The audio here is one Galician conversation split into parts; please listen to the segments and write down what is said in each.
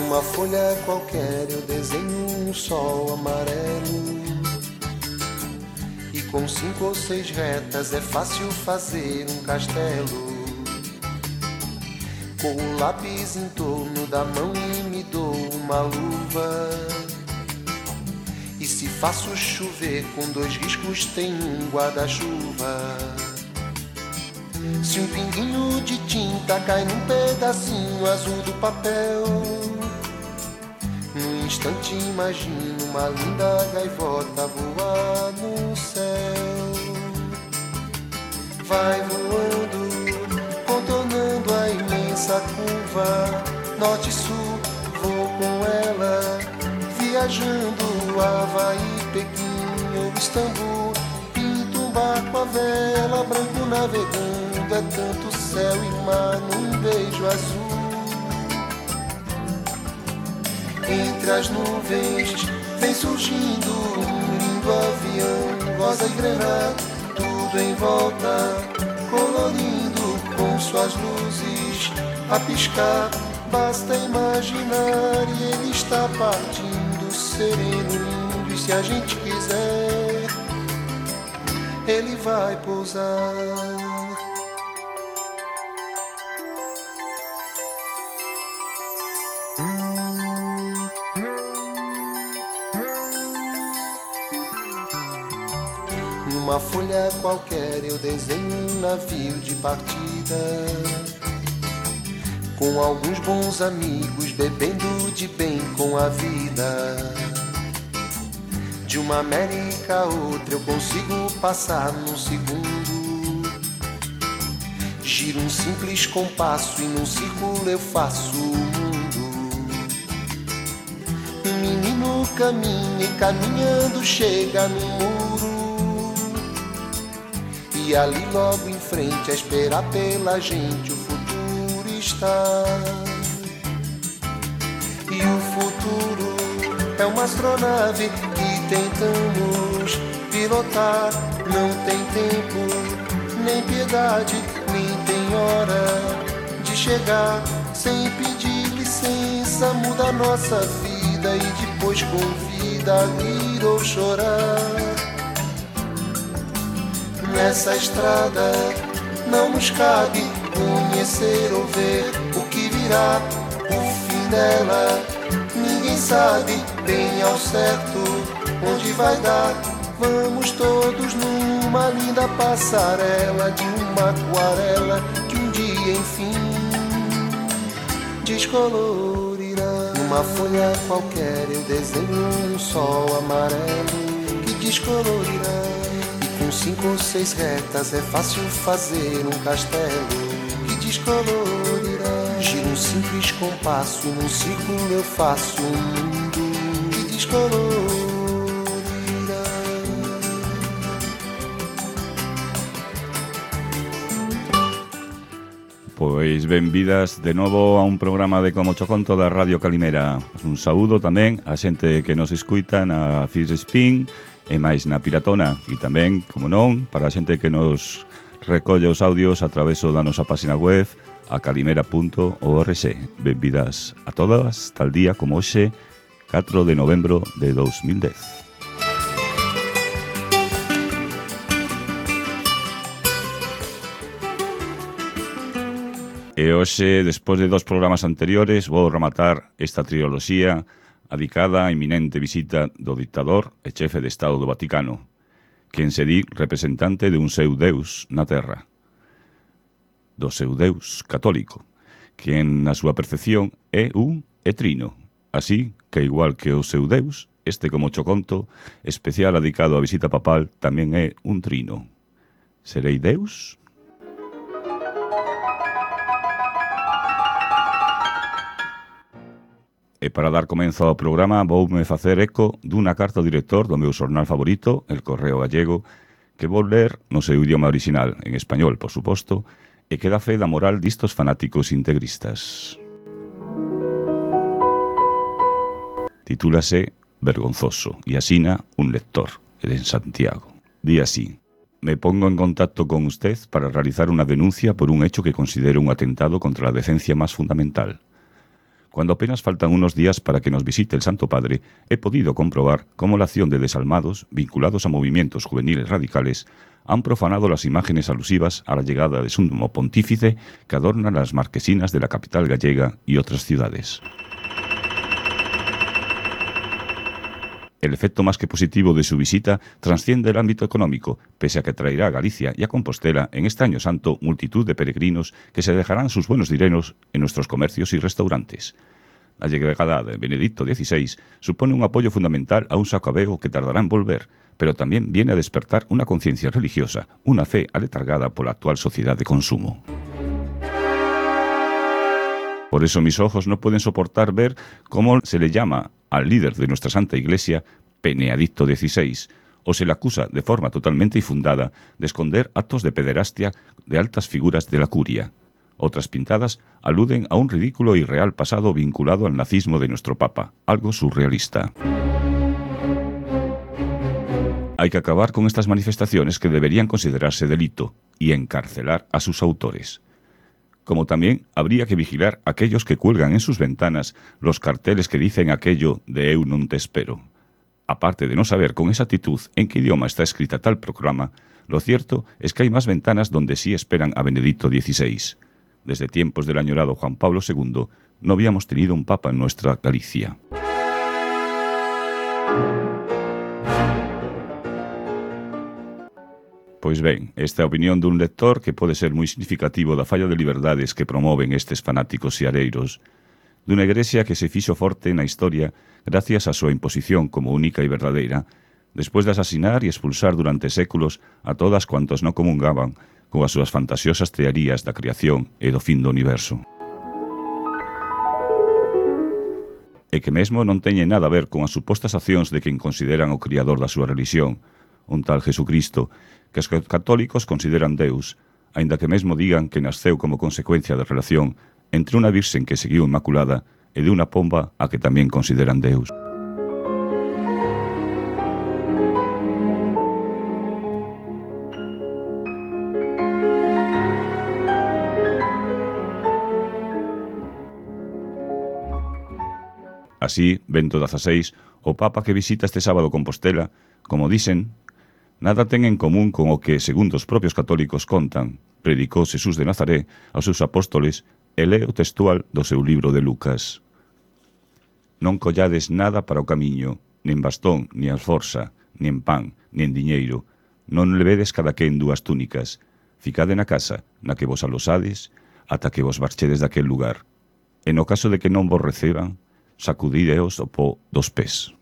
Numa folha qualquer eu desenho um sol amarelo, e com 5 ou 6 retas é fácil fazer um castelo. Com o lápis em torno da mão e me dou uma luva, e se faço chover com 2 riscos tem um guarda-chuva. Se um pinguinho de tinta cai num pedacinho azul do papel, num instante imagino uma linda gaivota voar no céu. Vai voando, contornando a imensa curva, norte e sul, vou com ela, viajando Havaí, Pequim ou Istambul. Pinto um barco à vela, branco navegando, é tanto céu e mar num beijo azul. Entre as nuvens vem surgindo um lindo avião, rosa e grená, tudo em volta, colorindo com suas luzes a piscar. Basta imaginar e ele está partindo, sereno, lindo, e se a gente quiser, ele vai pousar. Numa folha qualquer eu desenho um navio de partida, com alguns bons amigos bebendo de bem com a vida. De uma América a outra eu consigo passar num segundo. Giro um simples compasso e num círculo eu faço o mundo. Um menino caminha e caminhando chega no muro, e ali logo em frente a esperar pela gente o futuro está. E o futuro é uma astronave que tentamos pilotar. Não tem tempo, nem piedade, nem tem hora de chegar. Sem pedir licença muda a nossa vida e depois convida a rir ou chorar. Nessa estrada não nos cabe conhecer ou ver o que virá. O fim dela ninguém sabe bem ao certo onde vai dar. Vamos todos numa linda passarela de uma aquarela que um dia enfim descolorirá. Numa folha qualquer eu desenho um sol amarelo que descolorirá. Com 5 ou 6 retas é fácil fazer um castelo que descolorirá. Giro um simples compasso e num círculo eu faço um mundo que descolorirá. Pois benvidas de novo a un programa de Como Cho Conto da Radio Calimera. Un saúdo tamén a xente que nos escuita na Fish Spin e máis na Piratona, e tamén, como non, para a xente que nos recolle os audios a traveso da nosa página web a calimera.org. Benvidas a todas, tal día como hoxe, 4 de novembro de 2010. E hoxe, despois de 2 programas anteriores, vou rematar esta triloxía adicada á inminente visita do dictador e chefe de Estado do Vaticano, quen se di representante de un seu Deus na terra, do seu Deus católico, quen na súa percepción é un e trino, así que igual que o seu Deus, este Como Cho Conto, especial adicado á visita papal, tamén é un trino. Serei Deus? E para dar comenzo ao programa voume facer eco dunha carta ao director do meu xornal favorito, El Correo Gallego, que vou ler no seu idioma original, en español, por suposto, e que dá fe da moral distos fanáticos integristas. Titúlase Vergonzoso, e asina un lector, en Santiago. Di así: me pongo en contacto con usted para realizar una denuncia por un hecho que considero un atentado contra la decencia más fundamental. Cuando apenas faltan unos días para que nos visite el Santo Padre, he podido comprobar cómo la acción de desalmados, vinculados a movimientos juveniles radicales, han profanado las imágenes alusivas a la llegada de Sumo Pontífice que adornan las marquesinas de la capital gallega y otras ciudades. El efecto más que positivo de su visita trasciende el ámbito económico, pese a que traerá a Galicia y a Compostela en este año santo multitud de peregrinos que se dejarán sus buenos dineros en nuestros comercios y restaurantes. La llegada de Benedicto XVI supone un apoyo fundamental a un sacabeo que tardará en volver, pero también viene a despertar una conciencia religiosa, una fe aletargada por la actual sociedad de consumo. Por eso mis ojos no pueden soportar ver cómo se le llama al líder de nuestra Santa Iglesia Benedicto XVI, o se le acusa de forma totalmente infundada de esconder actos de pederastia de altas figuras de la curia. Otras pintadas aluden a un ridículo y real pasado vinculado al nazismo de nuestro Papa, algo surrealista. Hay que acabar con estas manifestaciones que deberían considerarse delito y encarcelar a sus autores. Como también habría que vigilar a aquellos que cuelgan en sus ventanas los carteles que dicen aquello de «Eu non te espero». Aparte de no saber con exactitud en qué idioma está escrita tal proclama, lo cierto es que hay más ventanas donde sí esperan a Benedicto XVI. Desde tiempos del añorado Juan Pablo II no habíamos tenido un papa en nuestra Galicia. Pois ben, esta é a opinión dun lector que pode ser moi significativo da falla de liberdades que promoven estes fanáticos seareiros, dunha igrexa que se fixo forte na historia gracias á súa imposición como única e verdadeira, despois de asasinar e expulsar durante séculos a todas cuantos non comungaban coas súas fantasiosas teorías da creación e do fin do universo. E que mesmo non teñen nada a ver con as supostas accións de quen consideran o criador da súa religión, un tal Jesucristo, que os católicos consideran Deus, aínda que mesmo digan que nasceu como consecuencia da relación entre unha virxen que seguiu inmaculada e de unha pomba a que tamén consideran Deus. Así, Bento XVI, o Papa que visita este sábado Compostela, como dicen, nada ten en común con o que, segundo os propios católicos contan, predicou Xesús de Nazaré aos seus apóstoles e leo textual do seu libro de Lucas. Non collades nada para o camiño, nin bastón, nin alforxa, nin pan, nin diñeiro, non levedes cada quen dúas túnicas, ficade na casa, na que vos alosades, ata que vos marchedes daquel lugar. E no caso de que non vos receban, sacudideos o pó dos pés.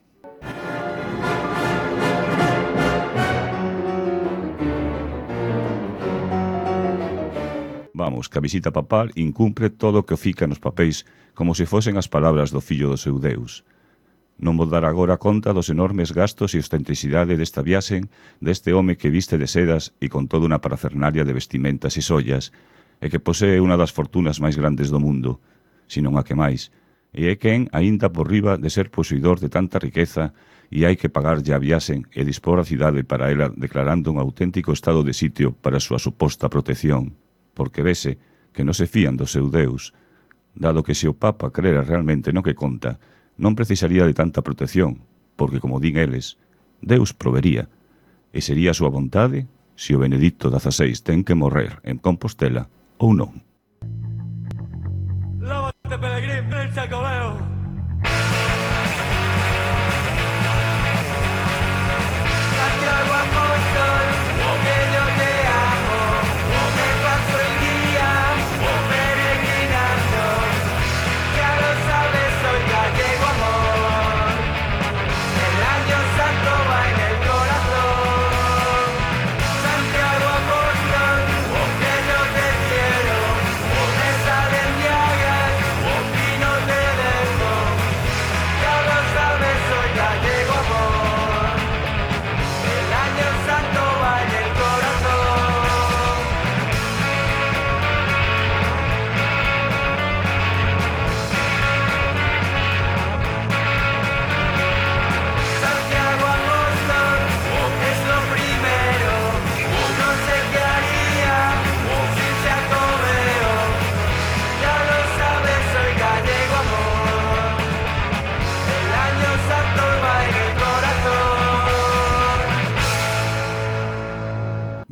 Vamos, que a visita papal incumpre todo o que o fica nos papéis como se fosen as palabras do fillo do seu Deus. Non vos dar agora conta dos enormes gastos e ostentricidade desta viaxe deste home que viste de sedas e con toda unha parafernalia de vestimentas e sollas e que posee unha das fortunas máis grandes do mundo, sino a que máis, e é quen aínda por riba de ser posuidor de tanta riqueza e hai que pagarlle a viaxe e dispor a cidade para ela declarando un auténtico estado de sitio para a súa suposta protección. Porque vese que non se fían do seu Deus, dado que se o Papa crera realmente no que conta, non precisaría de tanta protección, porque, como din eles, Deus provería, e sería a súa vontade se o Benedicto XVI ten que morrer en Compostela ou non. Lávate, peregrín, el Chacobeo. Santiago Apóstol, que yo te amo, me paso el día peregrinando, ya lo sabes, soy gallego amor, el año santo va en el corazón. Santiago Apóstol, que yo te quiero, me salen llagas y no te dejo.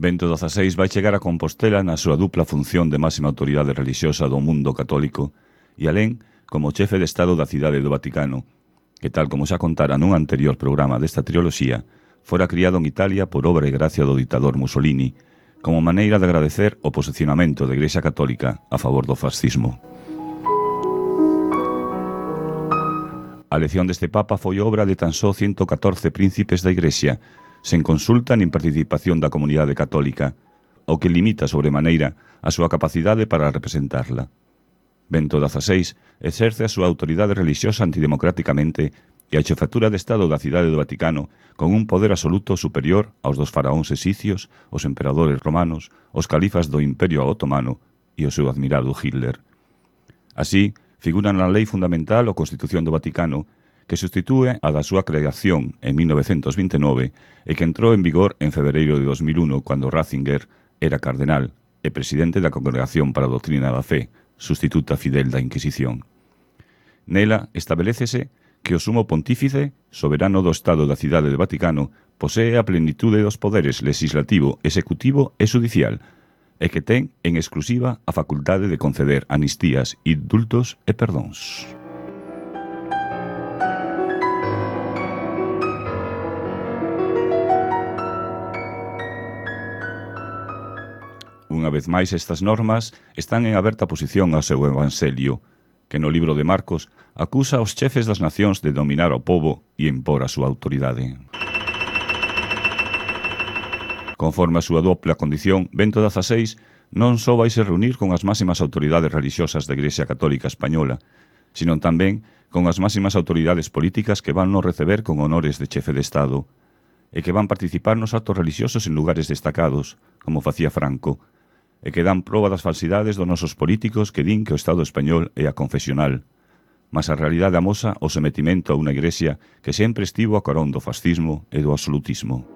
Bento XVI vai chegar a Compostela na súa dupla función de máxima autoridade relixiosa do mundo católico e alén como chefe de Estado da cidade do Vaticano, que tal como xa contara nun anterior programa desta triloxía, fora criado en Italia por obra e gracia do ditador Mussolini, como maneira de agradecer o posicionamento da Igrexa Católica a favor do fascismo. A elección deste Papa foi obra de tan só 114 príncipes da Igrexa, sen consulta nin participación da comunidade católica, o que limita sobremaneira a súa capacidade para representarla. Bento XVI exerce a súa autoridade relixiosa antidemocráticamente e a xefatura de Estado da cidade do Vaticano con un poder absoluto superior aos dos faraóns exicios, os emperadores romanos, os califas do Imperio Otomano e o seu admirado Hitler. Así, figura na Lei Fundamental ou Constitución do Vaticano, que substitúe a da súa creación en 1929 e que entrou en vigor en febreiro de 2001 cando Ratzinger era cardenal e presidente da Congregación para a Doutrina da Fe, sustituta fidel da Inquisición. Nela estabelécese que o sumo pontífice, soberano do Estado da cidade do Vaticano, posee a plenitude dos poderes legislativo, executivo e judicial, e que ten en exclusiva a facultade de conceder amnistías, indultos e perdóns. Unha vez máis, estas normas están en aberta oposición ao seu evangelio, que no libro de Marcos acusa aos chefes das nacións de dominar ao pobo e impor a súa autoridade. Conforme a súa dupla condición, Bento XVI non só vai se reunir con as máximas autoridades religiosas da Igrexa Católica Española, sino tamén con as máximas autoridades políticas que van nos receber con honores de chefe de Estado e que van participar nos actos religiosos en lugares destacados, como facía Franco, e que dan proba das falsidades dos nosos políticos que din que o Estado español é a confesional, mas a realidade amosa o sometimento a unha igrexa que sempre estivo a carón do fascismo e do absolutismo.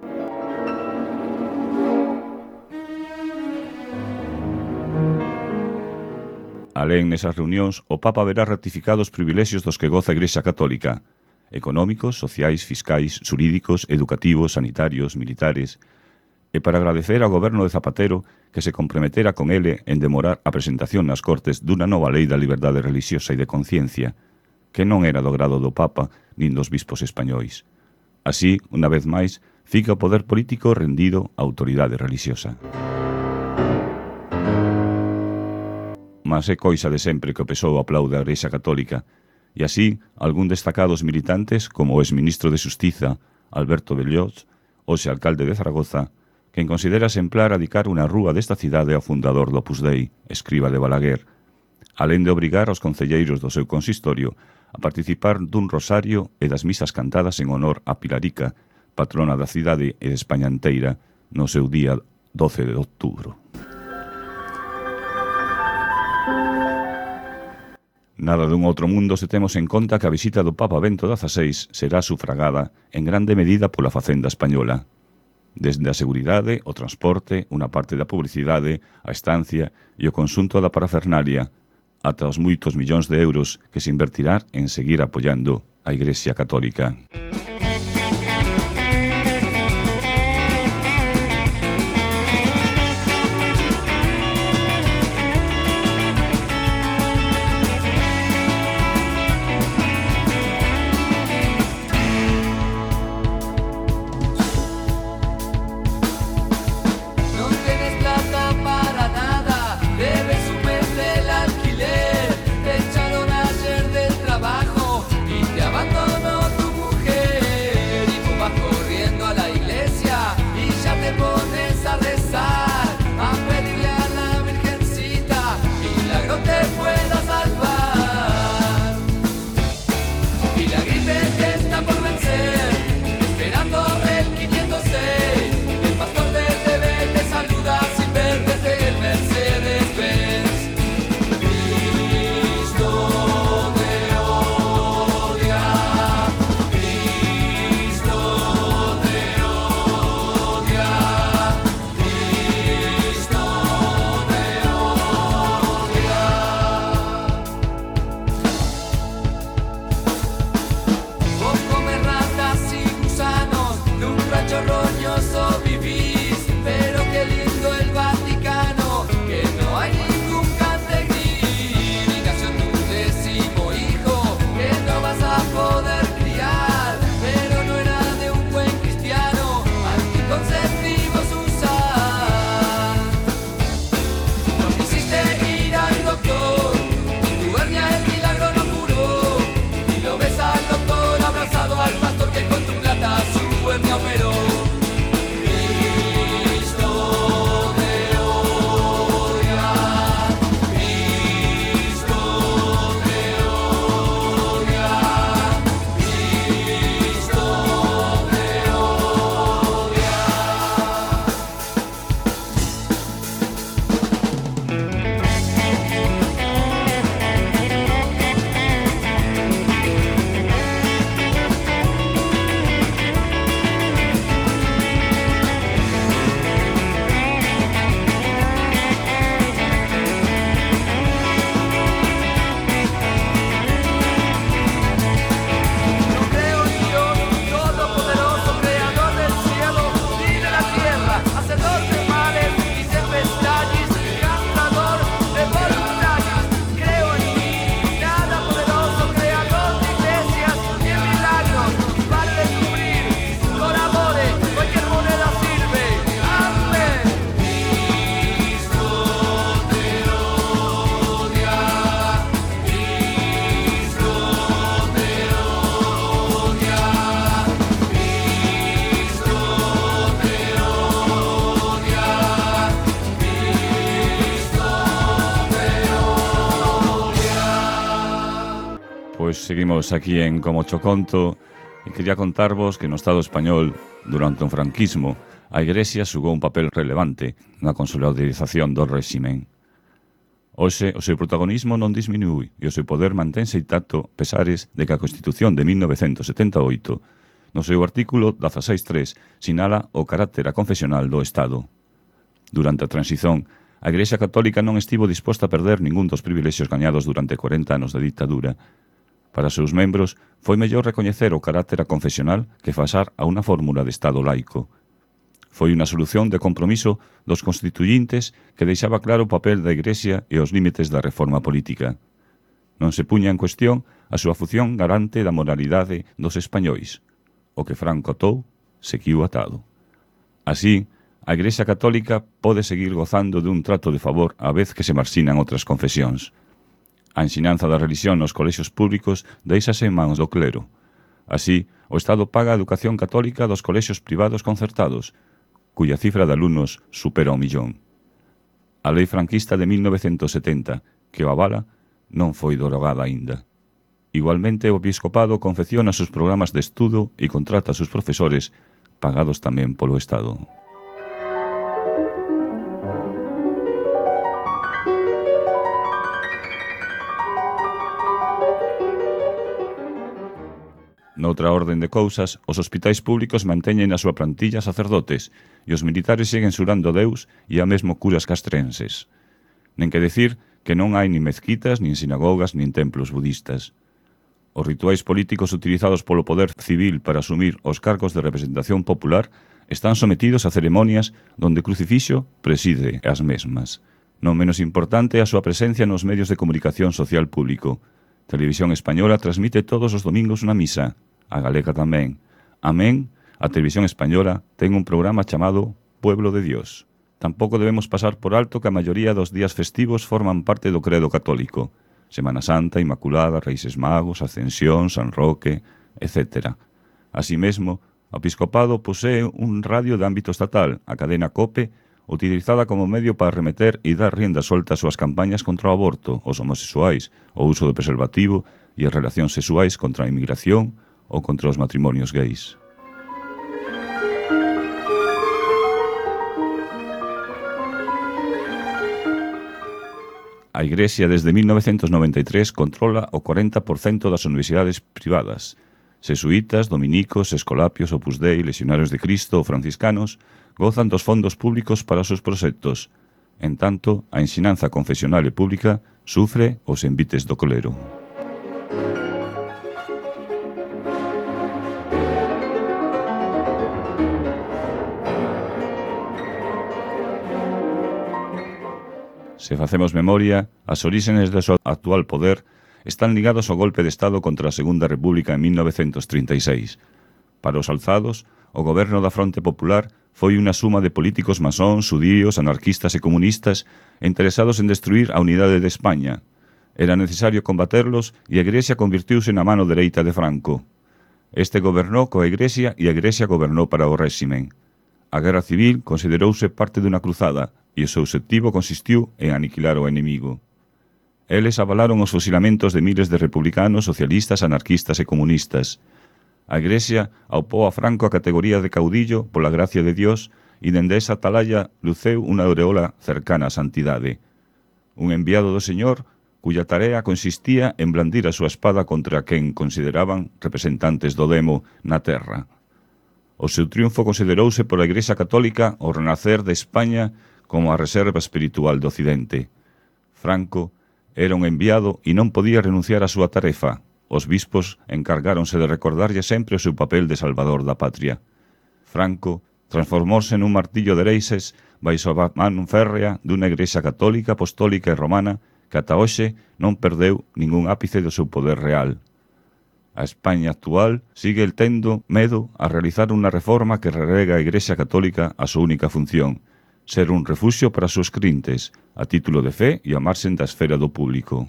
Alén nesas reunións, o Papa verá ratificados os privilexios dos que goza a Igrexa Católica, económicos, sociais, fiscais, xurídicos, educativos, sanitarios, militares, e para agradecer ao goberno de Zapatero que se comprometera con ele en demorar a presentación nas Cortes dunha nova lei da liberdade relixiosa e de conciencia, que non era do grado do Papa nin dos bispos españois. Así, unha vez máis, fica o poder político rendido á autoridade relixiosa. Mas é coisa de sempre que o PSOE aplaude a Igrexa Católica, e así, algún destacados militantes, como o exministro de Xustiza, Alberto Bellots, hoxe alcalde de Zaragoza, quen considera exemplar adicar unha rúa desta cidade ao fundador do Opus Dei, Escriba de Balaguer, alén de obrigar aos concelleiros do seu consistorio a participar dun rosario e das misas cantadas en honor a Pilarica, patrona da cidade e de España inteira, no seu día 12 de outubro. Nada dun outro mundo se temos en conta que a visita do Papa Bento XVI será sufragada en grande medida pola Facenda española. Desde a seguridade, o transporte, unha parte da publicidade, a estancia e o conxunto da parafernalia, ata os moitos millóns de euros que se invertirá en seguir apoiando a Igrexa Católica. Te echaron ayer del trabajo y te abandonó tu mujer. Seguimos aquí en Como Cho Conto e quería contarvos que no Estado español, durante o franquismo, a Igrexa xugou un papel relevante na consolidarización do réximen. Hoxe, o seu protagonismo non disminúe e o seu poder mantense intacto pesares de que a Constitución de 1978, no seu artículo 16.3, sinala o carácter aconfesional do Estado. Durante a transición, a Igrexa Católica non estivo disposta a perder ningún dos privilexios gañados durante 40 anos de ditadura. Para os seus membros, foi mellor recoñecer o carácter aconfesional que pasar a unha fórmula de Estado laico. Foi unha solución de compromiso dos constituyentes que deixaba claro o papel da Igrexa e os límites da reforma política. Non se puña en cuestión a súa función garante da moralidade dos españois. O que Franco atou, seguiu atado. Así, a Igrexa Católica pode seguir gozando dun trato de favor á vez que se marxinan outras confesións. A ensinanza da religión nos colexios públicos deixase en mans do clero. Así, o Estado paga a educación católica dos colexios privados concertados, cuya cifra de alumnos supera 1 millón. A lei franquista de 1970, que o avala, non foi derogada aínda. Igualmente, o episcopado confecciona sus programas de estudo e contrata a sus profesores, pagados tamén polo Estado. Noutra orden de cousas, os hospitais públicos manteñen a súa plantilla sacerdotes e os militares seguen xurando a Deus e a mesmo curas castrenses. Nen que decir que non hai nin mezquitas, nin sinagogas, nin templos budistas. Os rituais políticos utilizados polo poder civil para asumir os cargos de representación popular están sometidos a ceremonias donde o crucifixo preside as mesmas. Non menos importante a súa presencia nos medios de comunicación social público. Televisión Española transmite todos os domingos unha misa, a galega tamén. Amén, a Televisión Española ten un programa chamado Pueblo de Dios. Tampouco debemos pasar por alto que a maioría dos días festivos forman parte do credo católico. Semana Santa, Inmaculada, Reixes Magos, Ascensión, San Roque, etc. Así mesmo, o episcopado posee un radio de ámbito estatal, a cadena COPE, utilizada como medio para remeter e dar rienda solta ás súas campañas contra o aborto, os homosexuais, o uso do preservativo e as relacións sexuais contra a inmigración ou contra os matrimonios gays. A Igrexa desde 1993 controla o 40% das universidades privadas. Xesuítas, dominicos, escolapios, Opus Dei, Legionarios de Cristo ou franciscanos gozan dos fondos públicos para os seus proxectos. En tanto, a ensinanza confesional e pública sufre os envites do clero. Se facemos memoria, as orígenes do seu actual poder están ligados ao golpe de Estado contra a Segunda República en 1936. Para os alzados, o goberno da Fronte Popular foi unha suma de políticos masóns, judíos, anarquistas e comunistas interesados en destruir a unidade de España. Era necesario combaterlos e a Igrexa convirtiuse na mano dereita de Franco. Este gobernou coa Igrexa e a Igrexa gobernou para o réximen. A Guerra Civil considerouse parte dunha cruzada e o seu obxectivo consistiu en aniquilar o enemigo. Eles avalaron os fusilamentos de miles de republicanos, socialistas, anarquistas e comunistas. A Igrexa aupou a Franco a categoría de caudillo pola gracia de Dios e dende esa atalaya luceu unha aureola cercana á santidade. Un enviado do Señor cuya tarea consistía en blandir a súa espada contra quen consideraban representantes do demo na terra. O seu triunfo considerouse pola Igrexa Católica o renacer de España como a reserva espiritual do Occidente. Franco era un enviado e non podía renunciar á súa tarefa. Os bispos encargáronse de recordarlle sempre o seu papel de salvador da patria. Franco transformouse nun martillo de Reixes baixo a man férrea dunha Igrexa católica, apostólica e romana que ata hoxe non perdeu ningún ápice do seu poder real. A España actual sigue tendo medo a realizar unha reforma que relega a Igrexa Católica a súa única función, ser un refuxio para os seus crintes, a título de fe e a marxen da esfera do público.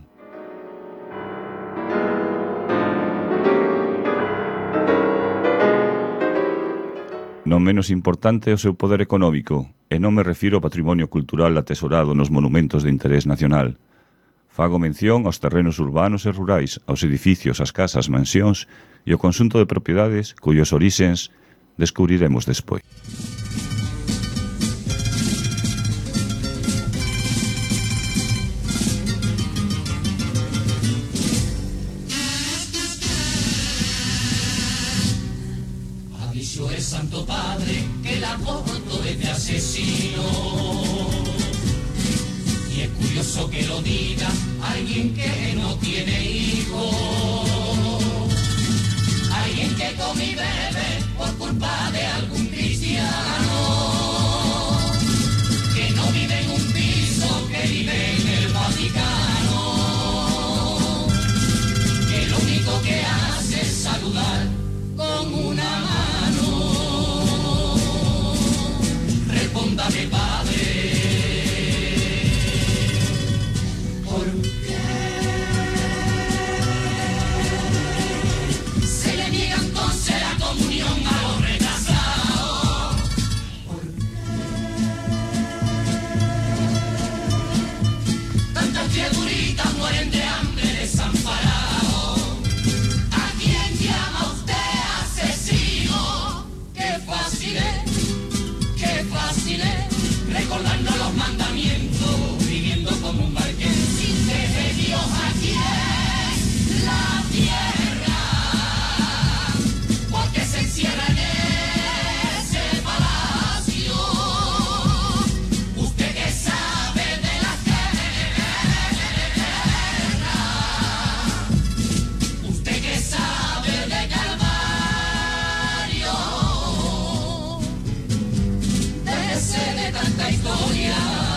Non menos importante é o seu poder económico, e non me refiro ao patrimonio cultural atesorado nos monumentos de interés nacional. Fago mención aos terrenos urbanos e rurais, aos edificios, as casas, mansións e o conxunto de propiedades cuyos orixens descubriremos despois. Aviso el Santo Padre que el aborto es de asesino. Y es curioso que lo diga alguien que no tiene hijos. Alguien que come y bebe por culpa de algún cristiano. Que no vive en un piso, que vive en el Vaticano. Que lo único que hace es saludar con una mano. Respóndame, Padre. ¿Por qué se le niega entonces la comunión a los retrasados? ¿Por qué tantas criaturitas mueren de hambre desamparados? ¿A quién llama usted asesino? Qué fácil es recordando los mandamientos, viviendo como un barquero sin fe de Dios aquí en la tierra, porque se encierra en ese palacio. Usted que sabe de la guerra, usted que sabe de Calvario, déjese de tanta historia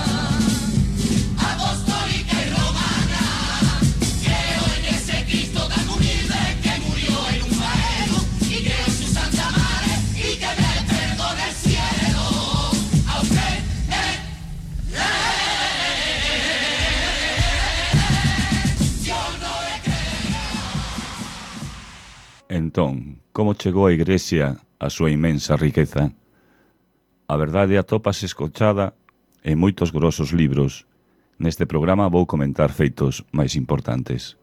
apostólica y romana. Creo en ese Cristo tan humilde que murió en un madero, y creo en su Santa Madre y que me perdone el cielo. A usted yo no le creo. Entón, como chegou a Igrexa a súa inmensa riqueza? A verdade atópase escochada en moitos grosos libros. Neste programa vou comentar feitos máis importantes.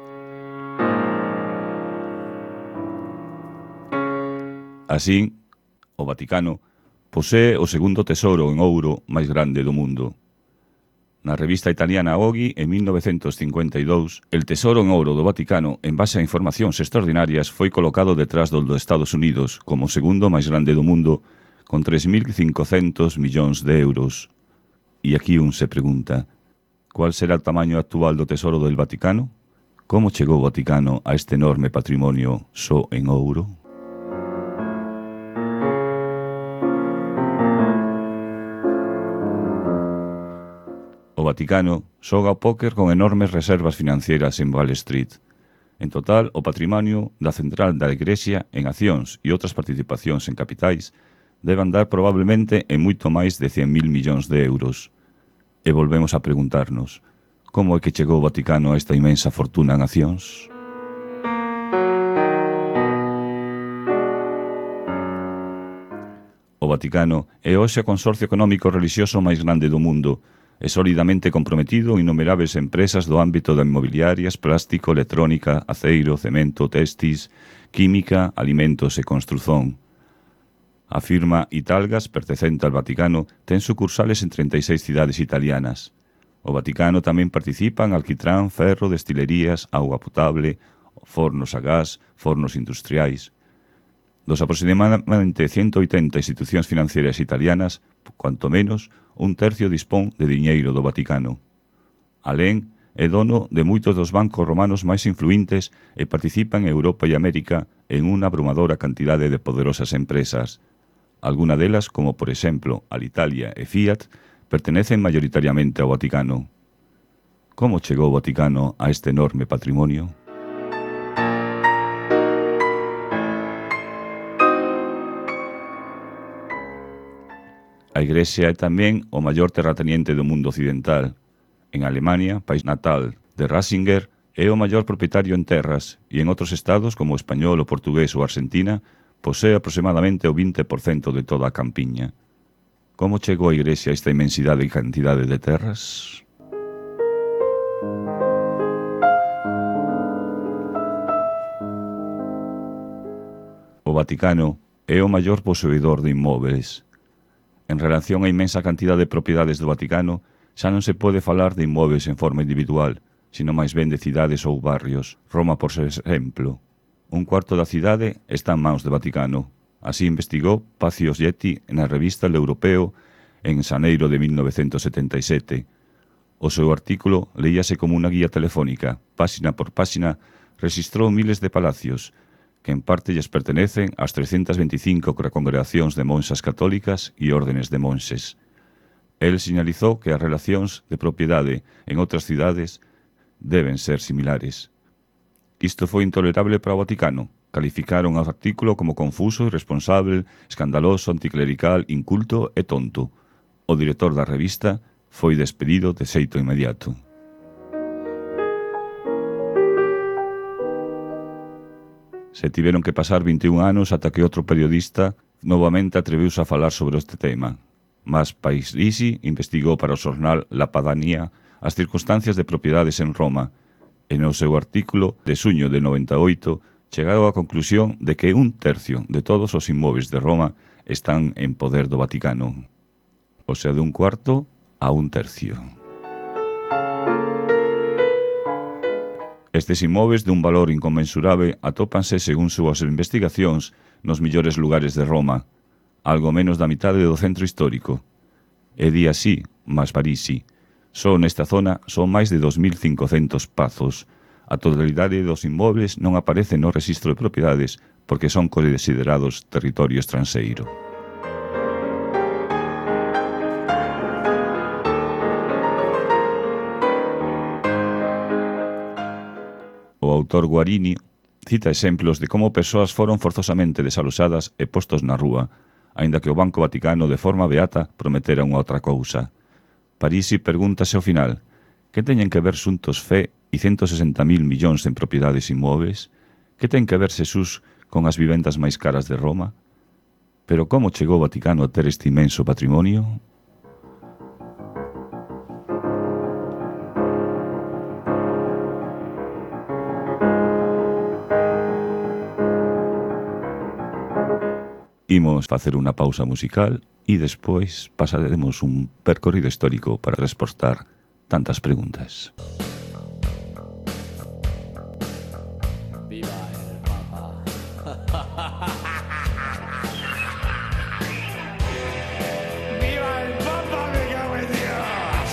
Así, o Vaticano posee o segundo tesouro en ouro máis grande do mundo. Na revista italiana Oggi, en 1952, el tesoro en ouro do Vaticano, en base a informacións extraordinarias, foi colocado detrás do Estados Unidos como o segundo máis grande do mundo, con 3.500 millóns de euros. E aquí un se pregunta, ¿cuál será o tamaño actual do tesoro del Vaticano? Como chegou o Vaticano a este enorme patrimonio só en ouro? O Vaticano xoga ao póker con enormes reservas financieras en Wall Street. En total, o patrimonio da central da Igrexa en accións e outras participacións en capitais debe andar probablemente en moito máis de 100.000 millóns de euros. E volvemos a preguntarnos, como é que chegou o Vaticano a esta inmensa fortuna en accións? O Vaticano é hoxe o consorcio económico religioso máis grande do mundo, é solidamente comprometido en innumerables empresas do ámbito de inmobiliarias, plástico, electrónica, aceiro, cemento, textis, química, alimentos e construzón. A firma Italgas, pertencente al Vaticano, ten sucursales en 36 cidades italianas. O Vaticano tamén participa en alquitrán, ferro, destilerías, auga potable, fornos a gas, fornos industriais. Dos aproximadamente 180 institucións financieras italianas, cuanto menos, un tercio dispón de diñeiro do Vaticano. Alén, é dono de moitos dos bancos romanos máis influíntes e participa en Europa e América en unha abrumadora cantidade de poderosas empresas. Alguna delas, como por exemplo Alitalia e Fiat, pertenecen mayoritariamente ao Vaticano. Como chegou o Vaticano a este enorme patrimonio? A Igrexa é tamén o maior terrateniente do mundo occidental. En Alemania, país natal de Ratzinger, é o maior propietario en terras e en outros estados, como o español, o portugués ou Argentina, posee aproximadamente o 20% de toda a campiña. Como chegou a Igrexa a esta inmensidade e cantidade de terras? Vaticano é o maior posuidor de inmóveis. En relación á inmensa cantidad de propiedades do Vaticano, xa non se pode falar de inmóveis en forma individual, sino máis ben de cidades ou barrios. Roma, por exemplo. Un cuarto da cidade está en mans do Vaticano. Así investigou Pazio Yeti na revista El Europeo en xaneiro de 1977. O seu artículo leíase como unha guía telefónica. Páxina por páxina, registrou miles de palacios, que en parte lles pertenecen ás 325 congregacións de monxas católicas e órdenes de monxes. El sinalizou que as relacións de propiedade en outras cidades deben ser similares. Isto foi intolerable para o Vaticano. Calificaron o artículo como confuso, irresponsable, escandaloso, anticlerical, inculto e tonto. O director da revista foi despedido de xeito inmediato. Se tiveron que pasar 21 anos ata que outro periodista novamente atreviuse a falar sobre este tema. Mas Paisisi investigou para o xornal La Padanía as circunstancias de propiedades en Roma e no seu artículo de xuño de 98 chegou á conclusión de que 1/3 de todos os inmóveis de Roma están en poder do Vaticano. O sea, de 1/4 a 1/3. Estes inmóveis de un valor inconmensurable atópanse, según súas investigacións, nos millores lugares de Roma, algo menos da mitade do centro histórico. E di así, mas Parisi. Só nesta zona son máis de 2.500 pazos. A totalidade dos inmóveis non aparece no rexistro de propiedades porque son considerados territorio estranxeiro. O autor Guarini cita exemplos de como persoas foron forzosamente desaloxadas e postos na rúa, aínda que o Banco Vaticano de forma beata prometera unha outra cousa. Parisi pregúntase ao final: que teñen que ver xuntos fe e 160.000 millóns en propiedades inmóveis? Que ten que ver Xesús con as vivendas máis caras de Roma? Pero como chegou o Vaticano a ter este inmenso patrimonio? Imos facer unha pausa musical e despois pasaremos un percorrido histórico para respostar tantas preguntas. Viva el Papa. Viva el Papa, me cago en Dios.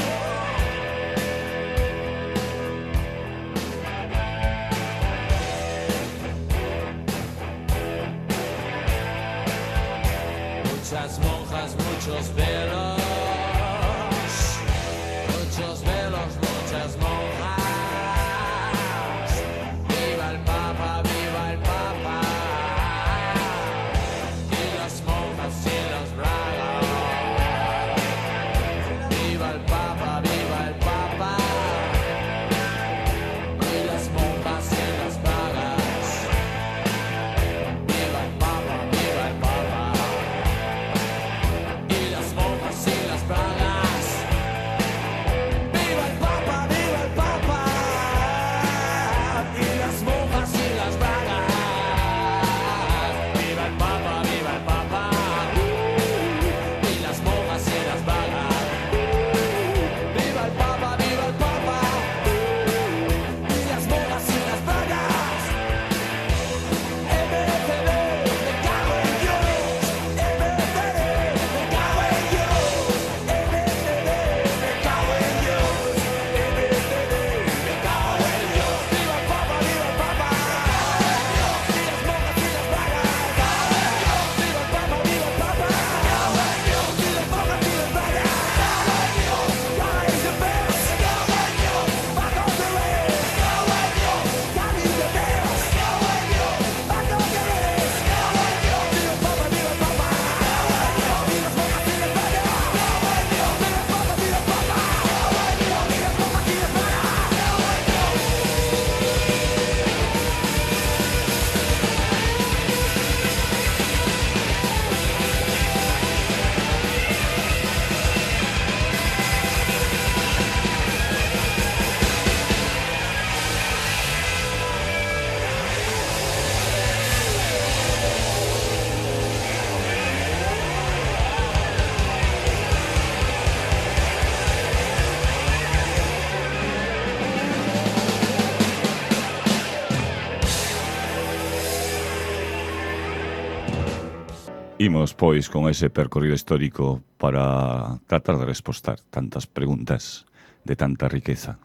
Muchas monjas, muchos velos. Muchos velos, muchas monjas. Viva el Papa, viva el Papa. Y las monjas y las bragas. Viva el Papa, viva el Papa. Y las monjas y las bragas. Viva el Papa, viva el Papa. Y las monjas y Imos, pois, con ese percorrido histórico para tratar de respostar tantas preguntas de tanta riqueza.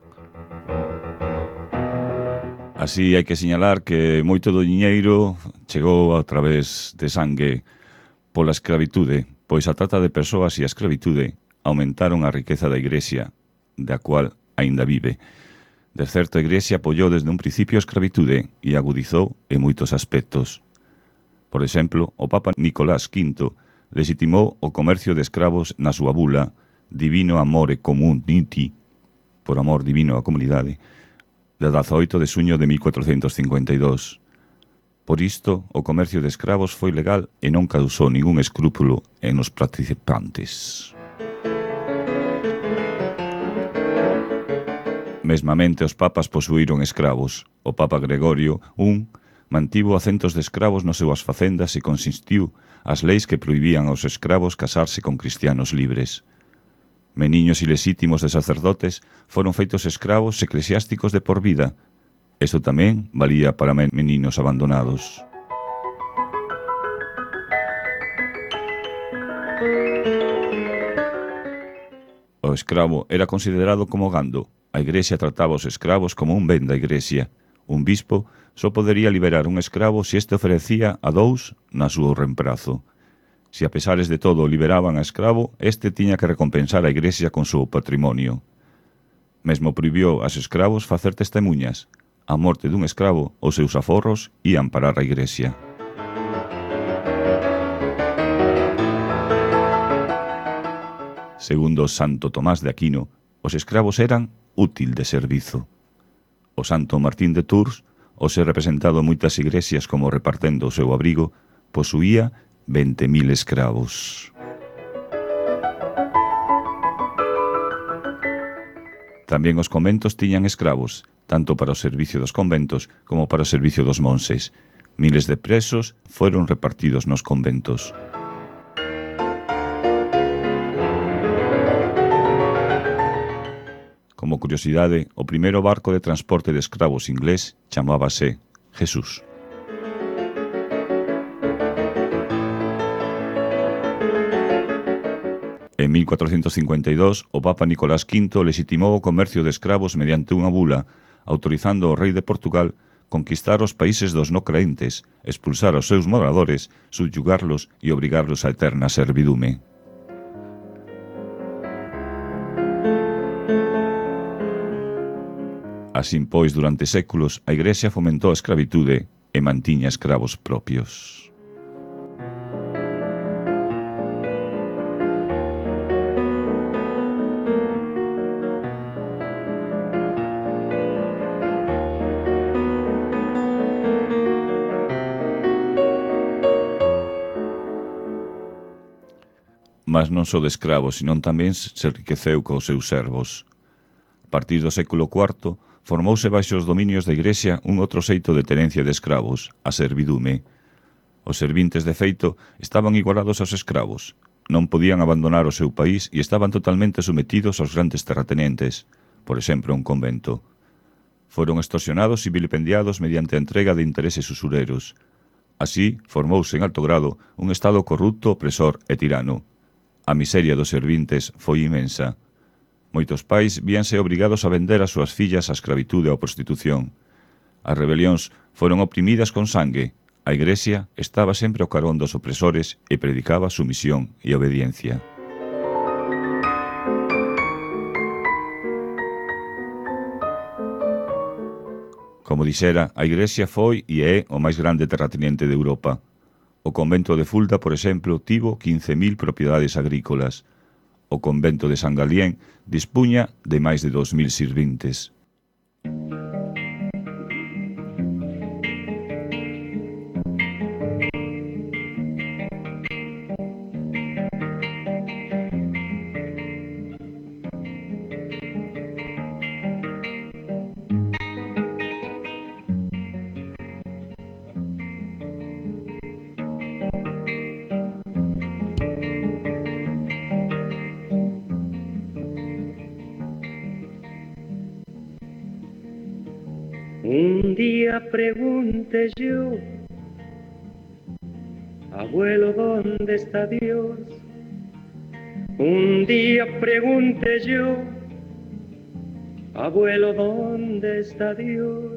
Así hai que señalar que moito do diñeiro chegou a través de sangue pola escravitude, pois a trata de persoas e a escravitude aumentaron a riqueza da Igrexa, da cual aínda vive. De certo, a Igrexa apoiou desde un principio a escravitude e agudizou en moitos aspectos. Por exemplo, o Papa Nicolás V legitimou o comercio de escravos na súa bula Divino Amore Community, por amor divino á comunidade, de 18 de suño de 1452. Por isto, o comercio de escravos foi legal e non causou ningún escrúpulo en os participantes. Mesmamente, os papas posuíron escravos. O Papa Gregorio I mantivo a centos de escravos nas súas facendas e consistiu as leis que prohibían aos escravos casarse con cristianos libres. Meniños ilexítimos de sacerdotes foron feitos escravos eclesiásticos de por vida. Isto tamén valía para meninos abandonados. O escravo era considerado como gando. A Igrexa trataba os escravos como un ben da Igrexa. Un bispo só podería liberar un escravo se este ofrecía a dous na súa reemprazo. Se a pesares de todo liberaban a escravo, este tiña que recompensar a Igrexa con seu patrimonio. Mesmo prohibió aos escravos facer testemunhas. A morte dun escravo, os seus aforros ían parar a Igrexa. Segundo Santo Tomás de Aquino, os escravos eran útil de servizo. O Santo Martín de Tours, hoxe representado en moitas igrexas como repartendo o seu abrigo, posuía 20.000 escravos. Tamén os conventos tiñan escravos, tanto para o servicio dos conventos como para o servicio dos monses. Miles de presos foron repartidos nos conventos. Como curiosidade, o primeiro barco de transporte de escravos inglés chamábase Jesús. En 1452, o Papa Nicolás V legitimou o comercio de escravos mediante unha bula, autorizando ao rei de Portugal conquistar os países dos no crentes, expulsar os seus moradores, subyugarlos e obrigarlos a eterna servidume. Así, pois, durante séculos, a Igrexa fomentou a escravitude e mantiña escravos propios. Mas non só de escravos, senón tamén se enriqueceu cos seus servos. A partir do século IV, formouse baixo os dominios da Igrexa un outro xeito de tenencia de escravos, a servidume. Os servintes, de feito, estaban igualados aos escravos. Non podían abandonar o seu país e estaban totalmente sometidos aos grandes terratenentes, por exemplo, un convento. Foron extorsionados e vilipendiados mediante a entrega de intereses usureros. Así, formouse en alto grado un estado corrupto, opresor e tirano. A miseria dos servintes foi imensa. Moitos pais víanse obrigados a vender as súas fillas á escravitude ou prostitución. As rebelións foron oprimidas con sangue. A Igrexa estaba sempre ao carón dos opresores e predicaba sumisión e obediencia. Como dixera, a Igrexa foi e é o máis grande terrateniente de Europa. O convento de Fulda, por exemplo, tivo 15.000 propiedades agrícolas. O convento de San Galién dispuña de máis de 2.000 sirvintes. Un día pregunté yo Abuelo, ¿dónde está Dios? Un día pregunté yo, abuelo, ¿dónde está Dios?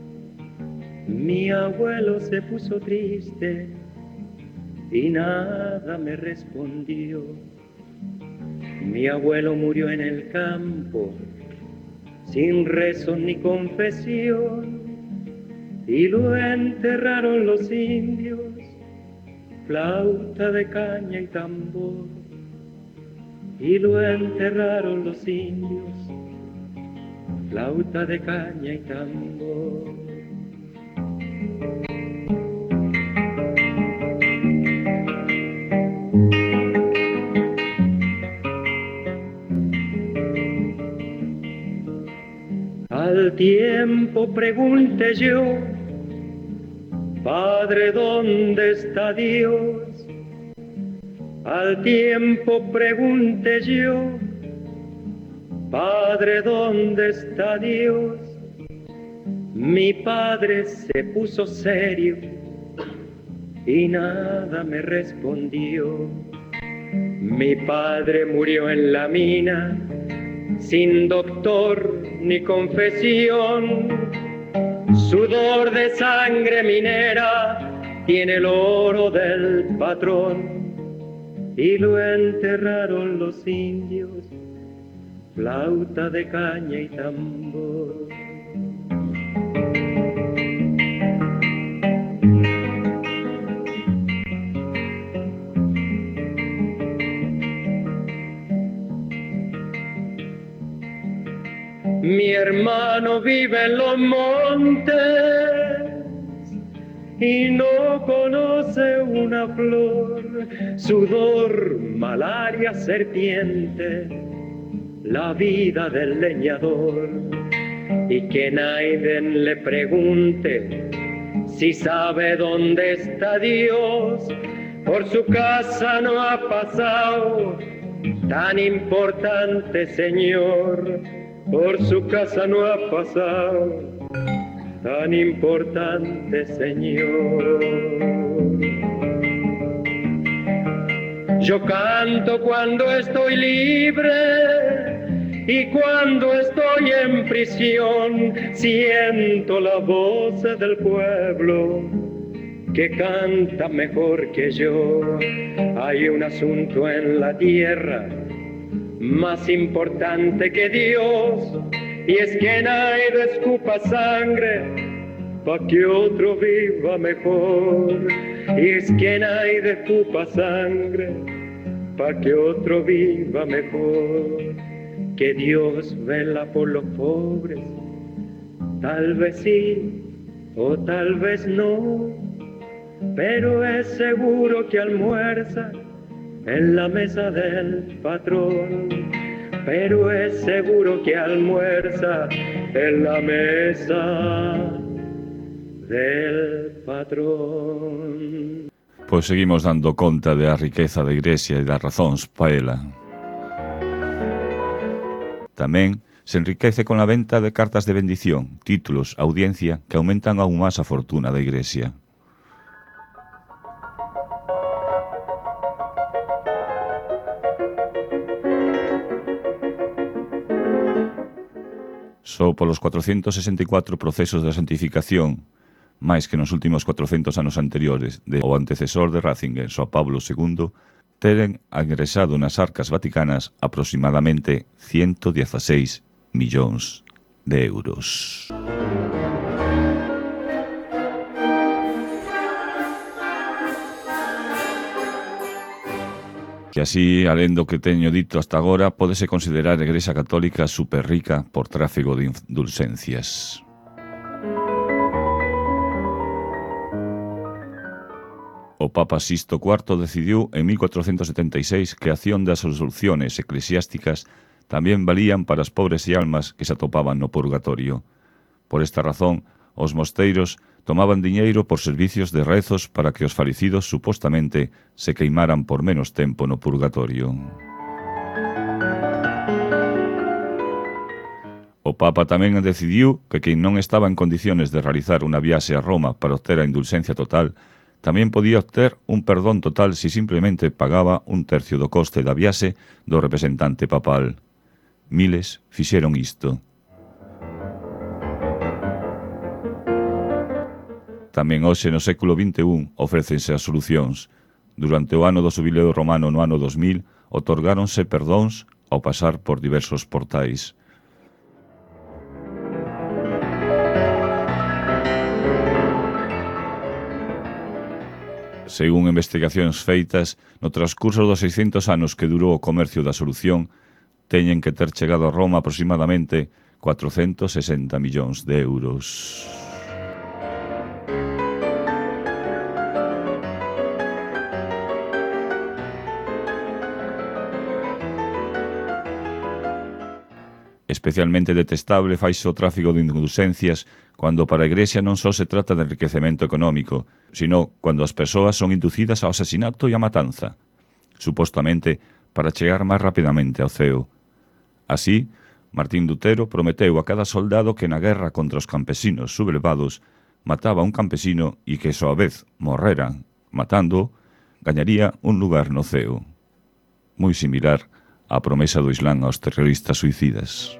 Mi abuelo se puso triste y nada me respondió. Mi abuelo murió en el campo, sin rezo ni confesión, y lo enterraron los indios, flauta de caña y tambor. Y lo enterraron los indios, flauta de caña y tambor. Al tiempo pregunté yo, Padre, ¿dónde está Dios? Al tiempo pregunté yo, Padre, ¿dónde está Dios? Mi padre se puso serio y nada me respondió. Mi padre murió en la mina, sin doctor ni confesión. Sudor de sangre minera tiene el oro del patrón. Y lo enterraron los indios, flauta de caña y tambor. Mi hermano vive en los montes y no conoce una flor, sudor, malaria, serpiente, la vida del leñador. Y que Naiden le pregunte si sabe dónde está Dios, por su casa no ha pasado tan importante señor, por su casa no ha pasado tan importante señor. Yo canto cuando estoy libre y cuando estoy en prisión, siento la voz del pueblo que canta mejor que yo. Hay un asunto en la tierra más importante que Dios, y es que nadie escupa sangre pa' que otro viva mejor. Y es que nadie escupa sangre pa' que otro viva mejor. Que Dios vela por los pobres, tal vez sí o tal vez no, pero es seguro que almuerza en la mesa del patrón, pero es seguro que almuerza en la mesa del patrón. Pois seguimos dando conta da riqueza da Igrexa e das razóns pa ela. Tamén se enriquece con a venta de cartas de bendición, títulos, audiencia que aumentan aún máis a fortuna da Igrexa. Só polos 464 procesos de santificación, máis que nos últimos 400 anos anteriores, de o antecesor de Ratzinger, São Pablo II, teren ingresado nas arcas vaticanas aproximadamente 116 millóns de euros. E así, alén do que teño dito hasta agora, pódese considerar a Igrexa Católica superrica por tráfego de indulgencias. O Papa Sixto IV decidiu en 1476 que a acción das absoluciones eclesiásticas tamén valían para as pobres e almas que se atopaban no purgatorio. Por esta razón, os mosteiros tomaban diñeiro por servicios de rezos para que os falecidos supostamente se queimaran por menos tempo no purgatorio. O Papa tamén decidiu que quen non estaba en condiciones de realizar unha viaxe a Roma para obter a indulxencia total Tamén podía obter un perdón total se simplemente pagaba un tercio do coste da viaxe do representante papal. Miles fixeron isto. Tamén hoxe no século XXI ofrécense as solucións. Durante o ano do xubileo romano no ano 2000 otorgáronse perdóns ao pasar por diversos portais. Según investigacións feitas, no transcurso dos 600 anos que durou o comercio da solución, teñen que ter chegado a Roma aproximadamente 460 millóns de euros. Especialmente detestable faise o tráfico de indulgencias cando para a Igrexa non só se trata de enriquecemento económico, sino cando as persoas son inducidas ao asasinato e á matanza, supostamente para chegar máis rapidamente ao ceo. Así, Martín Lutero prometeu a cada soldado que na guerra contra os campesinos sublevados mataba a un campesino e que, a vez, morrera matando, gañaría un lugar no ceo. Moi similar á promesa do Islán aos terroristas suicidas.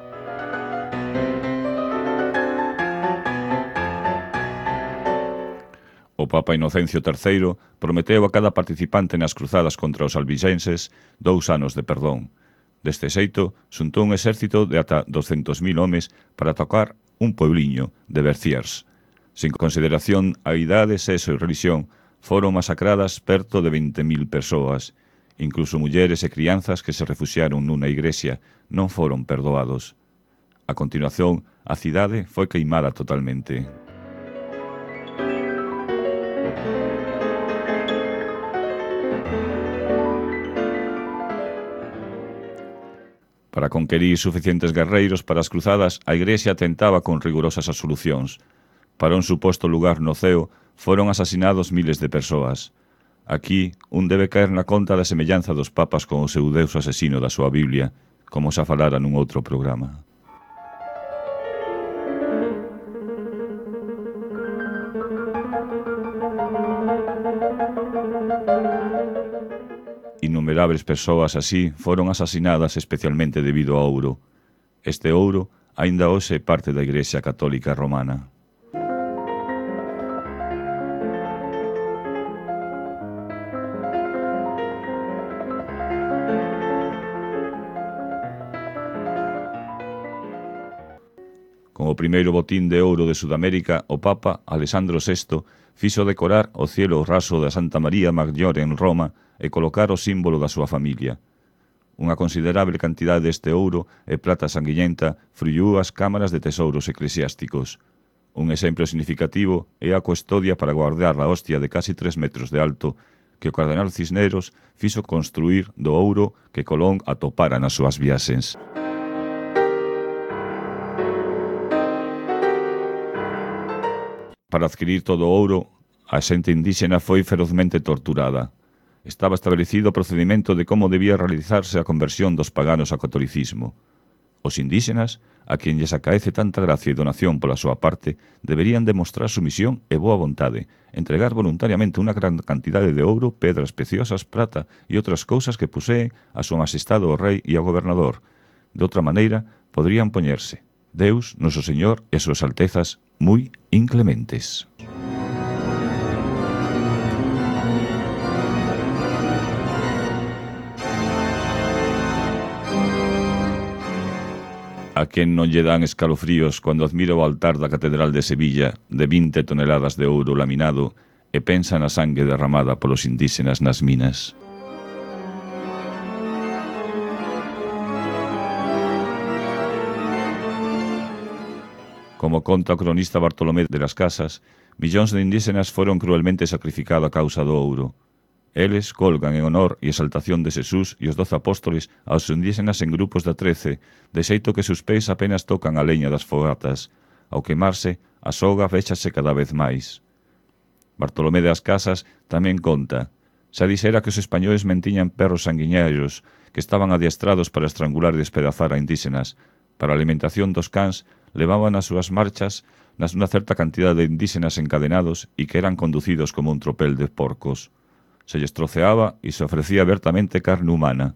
O Papa Inocencio III prometeu a cada participante nas cruzadas contra os albixenses 2 anos de perdón. Deste xeito, xuntou un exército de ata 200.000 homes para atacar un puebliño de Berciers. Sin consideración a idade, sexo e religión, foron masacradas perto de 20.000 persoas. Incluso mulleres e crianzas que se refuxiaron nunha igrexa non foron perdoados. A continuación, a cidade foi queimada totalmente. Para conquerir suficientes guerreiros para as cruzadas, a Igrexa tentaba con rigurosas solucións. Para un suposto lugar no ceo, foron asasinados miles de persoas. Aquí, un debe caer na conta da semellanza dos papas con o seu deus asesino da súa Biblia, como xa falara nun outro programa. Innumerables persoas así foron asasinadas especialmente debido ao ouro. Este ouro aínda hoxe é parte da Igrexa Católica Romana. Con o primeiro botín de ouro de Sudamérica, o Papa Alessandro VI fixo decorar o cielo raso da Santa María Maggiore en Roma e colocar o símbolo da súa familia. Unha considerable cantidade deste ouro e plata sanguiñenta fruiu as cámaras de tesouros eclesiásticos. Un exemplo significativo é a custodia para guardar a hostia de casi 3 metros de alto que o cardenal Cisneros fixo construir do ouro que Colón atopara nas súas viaxes. Para adquirir todo o ouro, a xente indíxena foi ferozmente torturada. Estaba establecido o procedimento de como debía realizarse a conversión dos paganos ao catolicismo. Os indíxenas, a quen lles acaece tanta gracia e donación pola súa parte, deberían demostrar sumisión e boa vontade, entregar voluntariamente unha gran cantidade de ouro, pedras preciosas, prata e outras cousas que posee a súa majestade o rei e o gobernador. De outra maneira, poderían poñerse Deus, Noso Señor e súas altezas moi inclementes. A quen non lle dan escalofríos cando admira o altar da Catedral de Sevilla de 20 toneladas de ouro laminado e pensa na sangue derramada polos indíxenas nas minas. Como conta o cronista Bartolomé de las Casas, millóns de indíxenas foron cruelmente sacrificados a causa do ouro. Eles colgan en honor e exaltación de Xesús e os 12 apóstoles aos indíxenas en grupos de 13, de xeito que seus pés apenas tocan a leña das fogatas. Ao quemarse, a soga féchase cada vez máis. Bartolomé das Casas tamén conta: xa dixera que os españoles mentiñan perros sanguiñeiros que estaban adiestrados para estrangular e despedazar a indíxenas. Para a alimentación dos cans, levaban as súas marchas nas unha certa cantidad de indígenas encadenados e que eran conducidos como un tropel de porcos. Se lles troceaba e se ofrecía abertamente carne humana.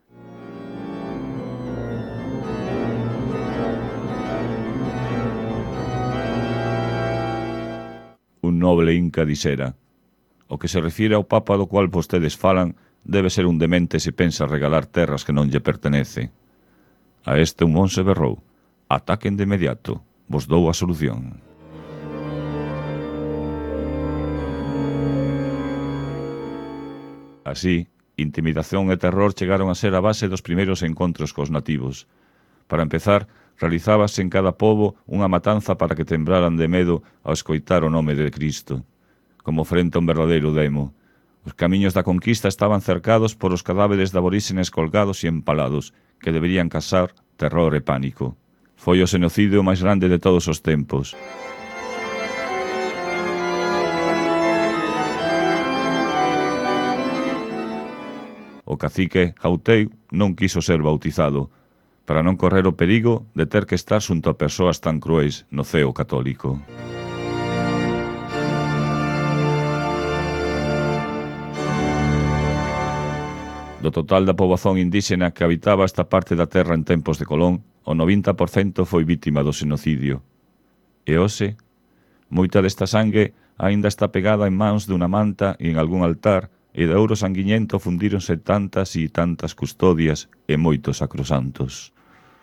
Un noble inca dixera: o que se refire ao papa do cual vostedes falan debe ser un demente se pensa regalar terras que non lle pertenece. A este un monse berrou: ataquen de inmediato, vos dou a solución. Así, intimidación e terror chegaron a ser a base dos primeiros encontros cos nativos. Para empezar, realizábase en cada pobo unha matanza para que temblaran de medo ao escoitar o nome de Cristo. Como frente a un verdadeiro demo. Os camiños da conquista estaban cercados por os cadáveres de aboríxenes colgados e empalados, que deberían causar terror e pánico. Foi o xenocidio máis grande de todos os tempos. O cacique Jauteu non quiso ser bautizado, para non correr o perigo de ter que estar xunto a persoas tan cruéis no ceo católico. Do total da poboación indíxena que habitaba esta parte da terra en tempos de Colón, o 90% foi vítima do xenocidio. E hoxe, moita desta sangue aínda está pegada en mans dunha manta e en algún altar, e de ouro sanguiñento fundíronse tantas e tantas custodias e moitos sacrosantos.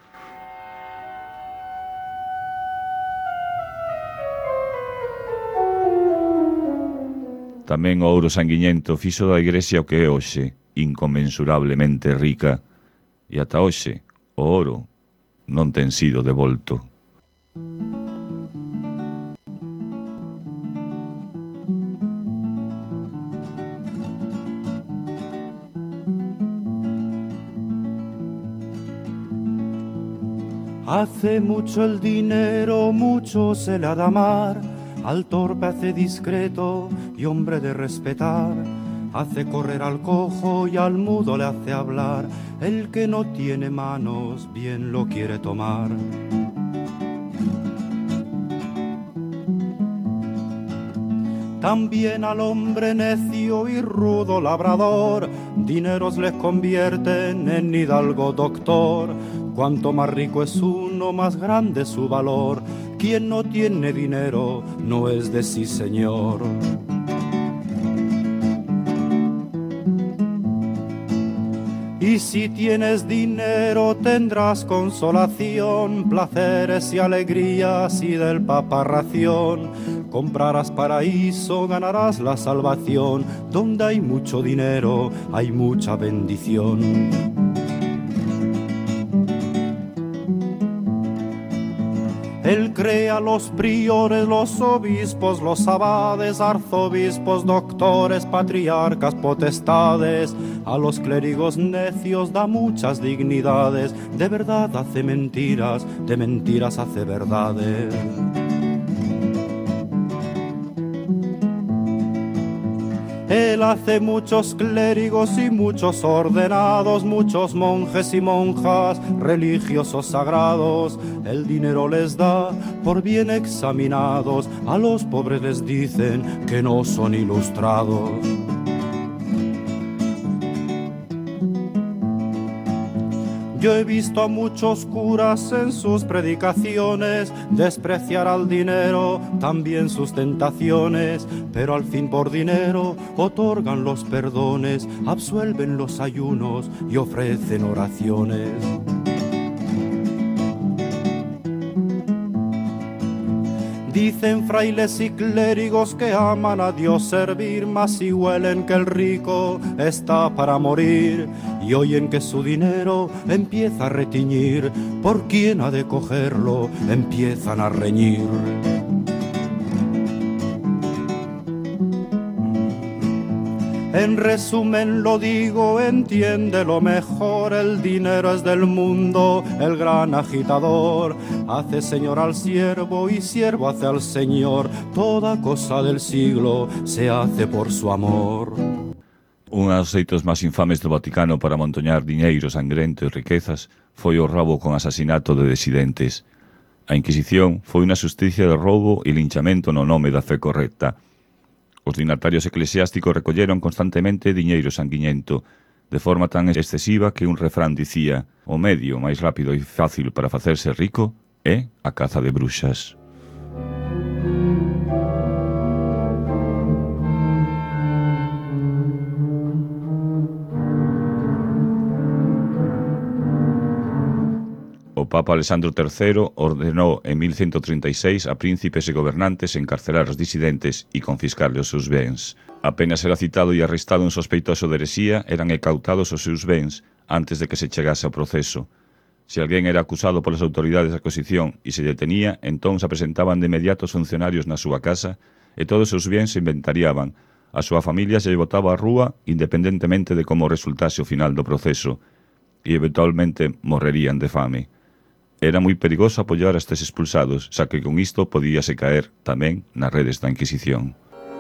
Tamén o ouro sanguiñento fixo da Igrexa o que é hoxe, inconmensurablemente rica, e ata hoxe o ouro non ten sido devolto. Hace mucho el dinero, mucho se le ha de amar, al torpe hace discreto y hombre de respetar, hace correr al cojo y al mudo le hace hablar, el que no tiene manos bien lo quiere tomar. También al hombre necio y rudo labrador, dineros les convierten en hidalgo doctor. Cuanto más rico es uno, más grande su valor. Quien no tiene dinero no es de sí señor. Y si tienes dinero tendrás consolación, placeres y alegrías y del Papa ración. Comprarás paraíso, ganarás la salvación. Donde hay mucho dinero hay mucha bendición. Él crea los priores, los obispos, los abades, arzobispos, doctores, patriarcas, potestades. A los clérigos necios da muchas dignidades. De verdad hace mentiras, de mentiras hace verdades. Él hace muchos clérigos y muchos ordenados, muchos monjes y monjas, religiosos sagrados. El dinero les da por bien examinados, a los pobres les dicen que no son ilustrados. Yo he visto a muchos curas en sus predicaciones despreciar al dinero, también sus tentaciones, pero al fin por dinero otorgan los perdones, absuelven los ayunos y ofrecen oraciones. Dicen frailes y clérigos que aman a Dios servir, mas si huelen que el rico está para morir y oyen que su dinero empieza a retiñir, ¿por quién ha de cogerlo? Empiezan a reñir. En resumen lo digo, entiende lo mejor, el dinero es del mundo, el gran agitador. Hace señor al siervo y siervo hace al señor, toda cosa del siglo se hace por su amor. Un dos xeitos máis infames do Vaticano para amontoñar diñeiro sangrento e riquezas foi o robo con asasinato de disidentes. A Inquisición foi unha xusticia de roubo e linchamento no nome da fe correcta. Os dignatarios eclesiásticos recolleron constantemente diñeiro sanguiñento, de forma tan excesiva que un refrán dicía: o medio máis rápido e fácil para facerse rico é a caza de bruxas. O Papa Alessandro III ordenou en 1136 a príncipes e gobernantes encarcelar os disidentes e confiscarle os seus bens. Apenas era citado e arrestado un sospeitoso de heresía, eran incautados os seus bens antes de que se chegase ao proceso. Se alguén era acusado polas autoridades da Inquisición e se detenía, entón se presentaban de inmediato os funcionarios na súa casa e todos os seus bens se inventariaban. A súa familia se lle botaba á rúa independentemente de como resultase o final do proceso e eventualmente morrerían de fame. Era moi perigoso apoiar a estes expulsados, xa que con isto podíase caer tamén nas redes da Inquisición.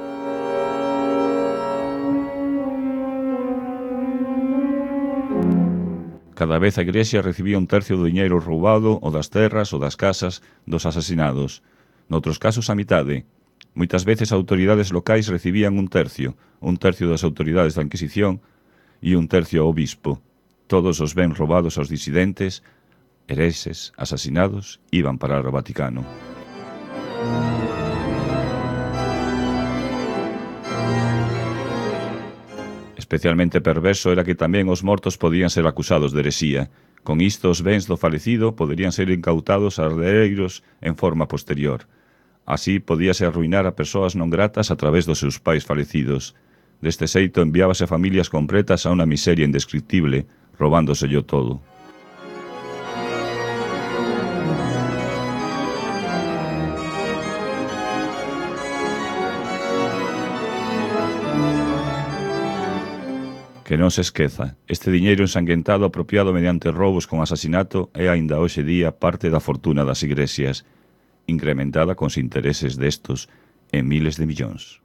Cada vez a Igrexa recibía un tercio do diñeiro roubado ou das terras ou das casas dos asasinados. Noutros casos a mitade. Moitas veces as autoridades locais recibían un tercio das autoridades da Inquisición e un tercio ao obispo. Todos os bens roubados aos disidentes, herexes, asasinados, iban parar ao Vaticano. Especialmente perverso era que tamén os mortos podían ser acusados de herexía. Con isto, os bens do falecido poderían ser incautados a herdeiros en forma posterior. Así, podíase arruinar a persoas non gratas a través dos seus pais falecidos. Deste xeito, enviábase a familias completas a unha miseria indescriptible, roubándoselle todo. Que non se esqueza, este diñeiro ensanguentado apropiado mediante roubos con asasinato é aínda hoxe día parte da fortuna das igrexas, incrementada cos intereses destos en miles de millóns.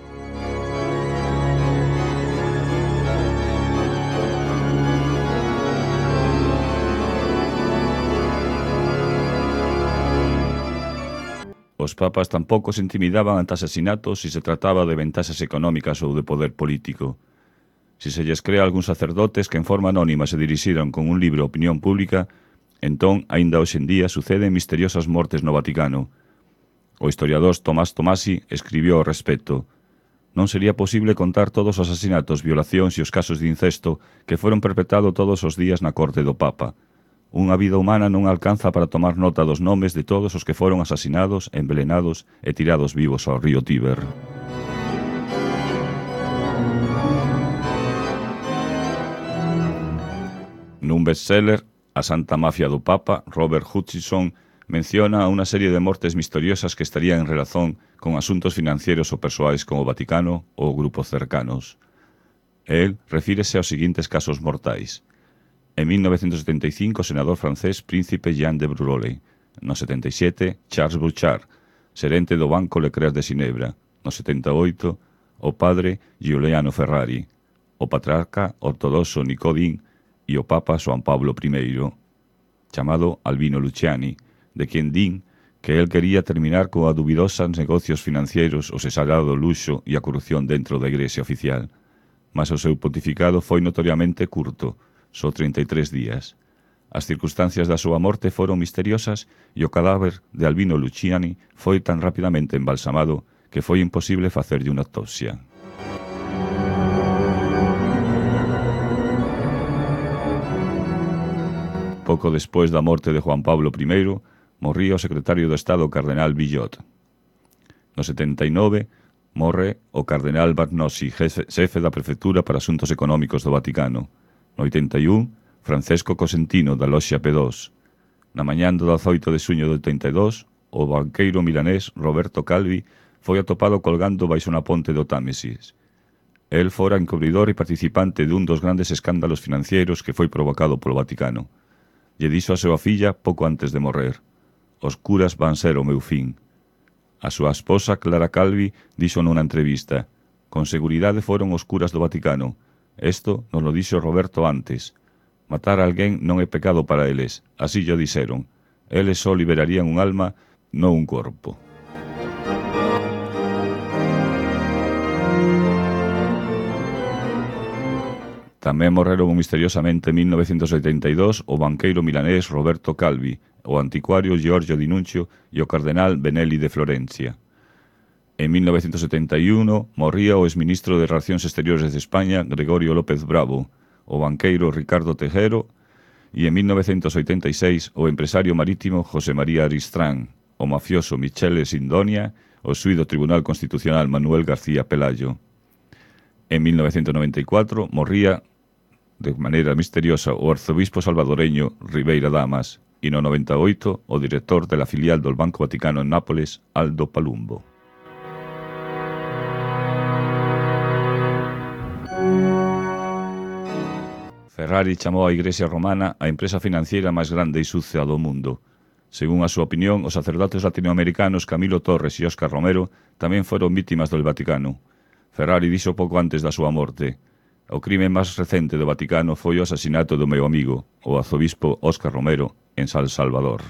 Os papas tampouco se intimidaban ante asasinatos se se trataba de ventaxas económicas ou de poder político. Si se lles crea algún sacerdotes que en forma anónima se dirixiron con un libro a opinión pública, entón, aínda hoxe en día, suceden misteriosas mortes no Vaticano. O historiador Tomás Tomasi escribió ao respecto: non sería posible contar todos os asasinatos, violacións e os casos de incesto que foron perpetrados todos os días na corte do Papa. Unha vida humana non alcanza para tomar nota dos nomes de todos os que foron asasinados, envelenados e tirados vivos ao río Tíber. Nun bestseller, A Santa Mafia do Papa, Robert Hutchinson menciona unha serie de mortes misteriosas que estarían en relación con asuntos financieros ou persoais con o Vaticano ou grupos cercanos. El refírese aos seguintes casos mortais. En 1975, o senador francés Príncipe Jean de Broglie. No 77, Charles Bouchard, xerente do Banco Leclerc de Ginebra. No 78, o padre Giuliano Ferrari. O patriarca ortodoxo Nicodín e o Papa Juan Pablo I, chamado Albino Luciani, de quen din que el quería terminar coa dubidosos negocios financeiros, o exagerado luxo e a corrupción dentro da Igrexa oficial. Mas o seu pontificado foi notoriamente curto, só 33 días. As circunstancias da súa morte foron misteriosas e o cadáver de Albino Luciani foi tan rapidamente embalsamado que foi imposible facerlle unha autopsia. Pouco despois da morte de Juan Pablo I, morría o secretario do Estado Cardenal Villot. No 79, morre o Cardenal Barnossi, xefe da Prefectura para Asuntos Económicos do Vaticano. No 81, Francesco Cosentino, da Loxa P2. Na mañán do 18 de xuño do 82, o banqueiro milanés Roberto Calvi foi atopado colgando baixo na ponte do Támesis. El fora encubridor e participante dun dos grandes escándalos financeiros que foi provocado polo Vaticano. Lle dixo a súa filla pouco antes de morrer: os curas van ser o meu fin. A súa esposa, Clara Calvi, dixo nunha entrevista: con seguridade foron os curas do Vaticano. Esto nos lo dixo Roberto antes. Matar a alguén non é pecado para eles, así llo dixeron. Eles só liberarían un alma, non un corpo. Tamén morreron misteriosamente en 1972 o banqueiro milanés Roberto Calvi, o anticuario Giorgio Dinuncio e o cardenal Benelli de Florencia. En 1971 morría o exministro de Relacións Exteriores de España Gregorio López Bravo, o banqueiro Ricardo Tejero e en 1986 o empresario marítimo José María Aristrán, o mafioso Michele Sindonia, o xuíz do Tribunal Constitucional Manuel García Pelayo. En 1994 morría de maneira misteriosa o arzobispo salvadoreño Ribeira Damas e no 98 o director de la filial do Banco Vaticano en Nápoles, Aldo Palumbo. Ferrari chamou a Igrexa Romana a empresa financiera máis grande e sucia do mundo. Según a súa opinión, os sacerdotes latinoamericanos Camilo Torres e Óscar Romero tamén foron vítimas do Vaticano. Ferrari dixo pouco antes da súa morte: o crime máis recente do Vaticano foi o asasinato do meu amigo, o arzobispo Óscar Romero, en San Salvador.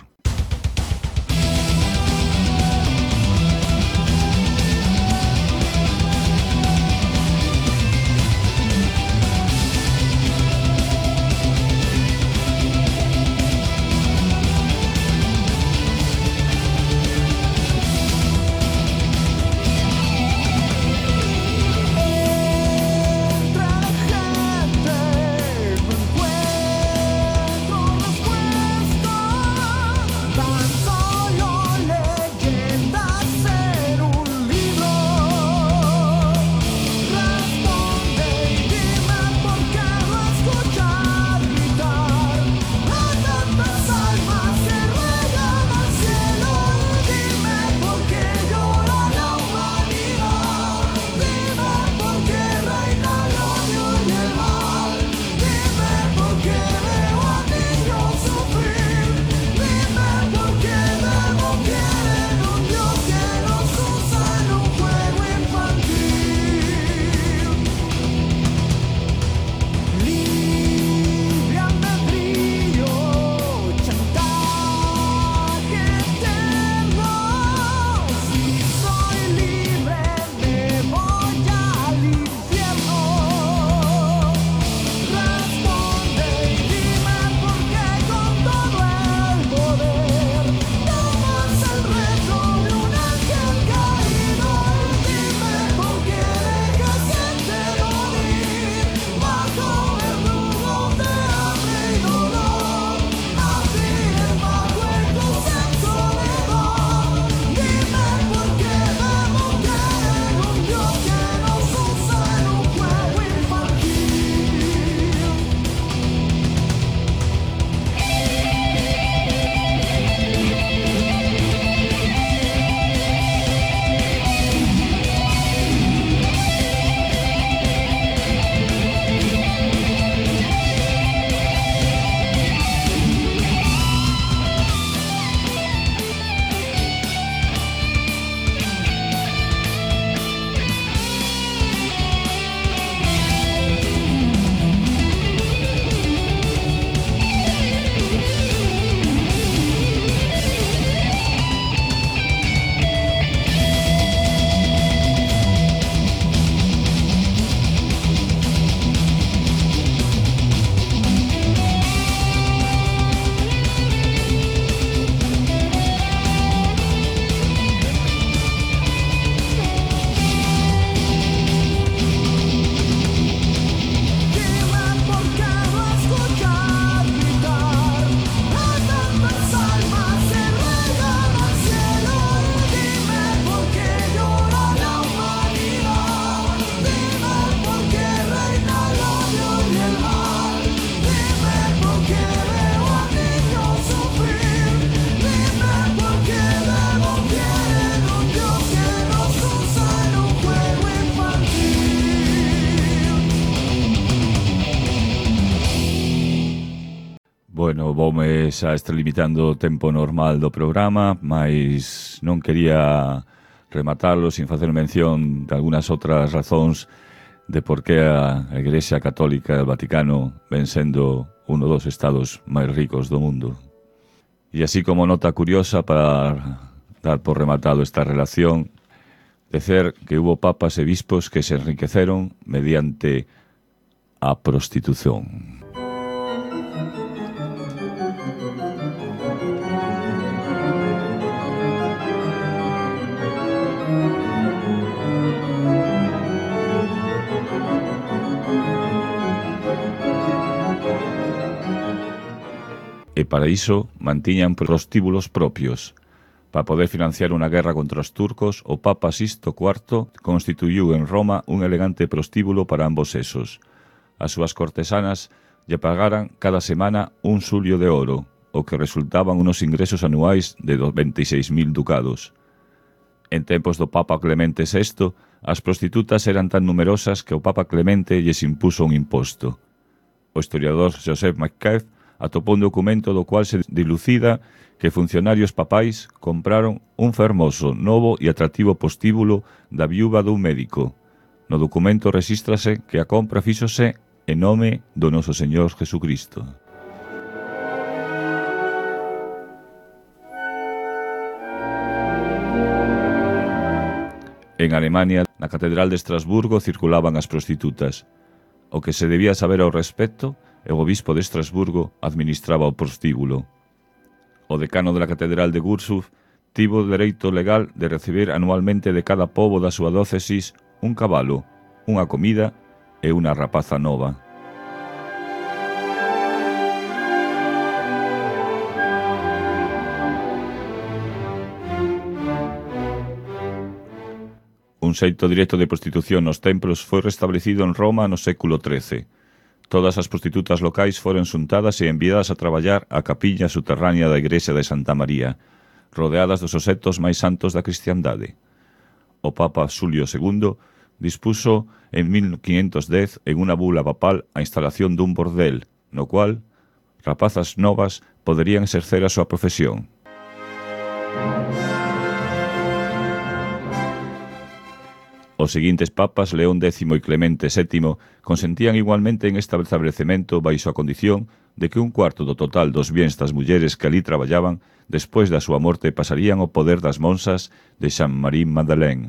Bueno, voume xa estar limitando o tempo normal do programa, mas non quería rematarlo sin facer mención de algunhas outras razóns de por que a Igrexa Católica do Vaticano ven sendo uno dos estados máis ricos do mundo. Y así como nota curiosa para dar por rematado esta relación, decir que hubo papas e bispos que se enriqueceron mediante a prostitución. E para iso mantiñan prostíbulos propios. Para poder financiar unha guerra contra os turcos, o Papa Sixto IV constituíu en Roma un elegante prostíbulo para ambos sexos. As súas cortesanas lle pagaran cada semana un sulio de ouro, o que resultaban unos ingresos anuais de 26.000 ducados. En tempos do Papa Clemente VI, as prostitutas eran tan numerosas que o Papa Clemente lles impuso un imposto. O historiador Joseph McCabe atopou un documento do cual se dilucida que funcionarios papais compraron un fermoso, novo e atractivo postíbulo da viúva dun médico. No documento rexístrase que a compra fíxose en nome do noso Señor Jesucristo. En Alemania, na Catedral de Estrasburgo, circulaban as prostitutas. O que se debía saber ao respecto, o obispo de Estrasburgo administraba o prostíbulo. O decano da Catedral de Gursuf tivo o dereito legal de recibir anualmente de cada pobo da súa diócesis un cabalo, unha comida e unha rapaza nova. Un xeito directo de prostitución nos templos foi restablecido en Roma no século XIII. Todas as prostitutas locais foron xuntadas e enviadas a traballar á capilla subterránea da igrexa de Santa María, rodeadas dos obxectos máis santos da cristiandade. O Papa Xulio II dispuso en 1510 en unha bula papal a instalación dun bordel, no cual rapazas novas poderían exercer a súa profesión. Os seguintes papas, León X e Clemente VII, consentían igualmente en este establecemento baixo a condición de que un cuarto do total dos biens das mulleres que ali traballaban despois da súa morte pasarían ao poder das monsas de Sainte-Marie Madeleine.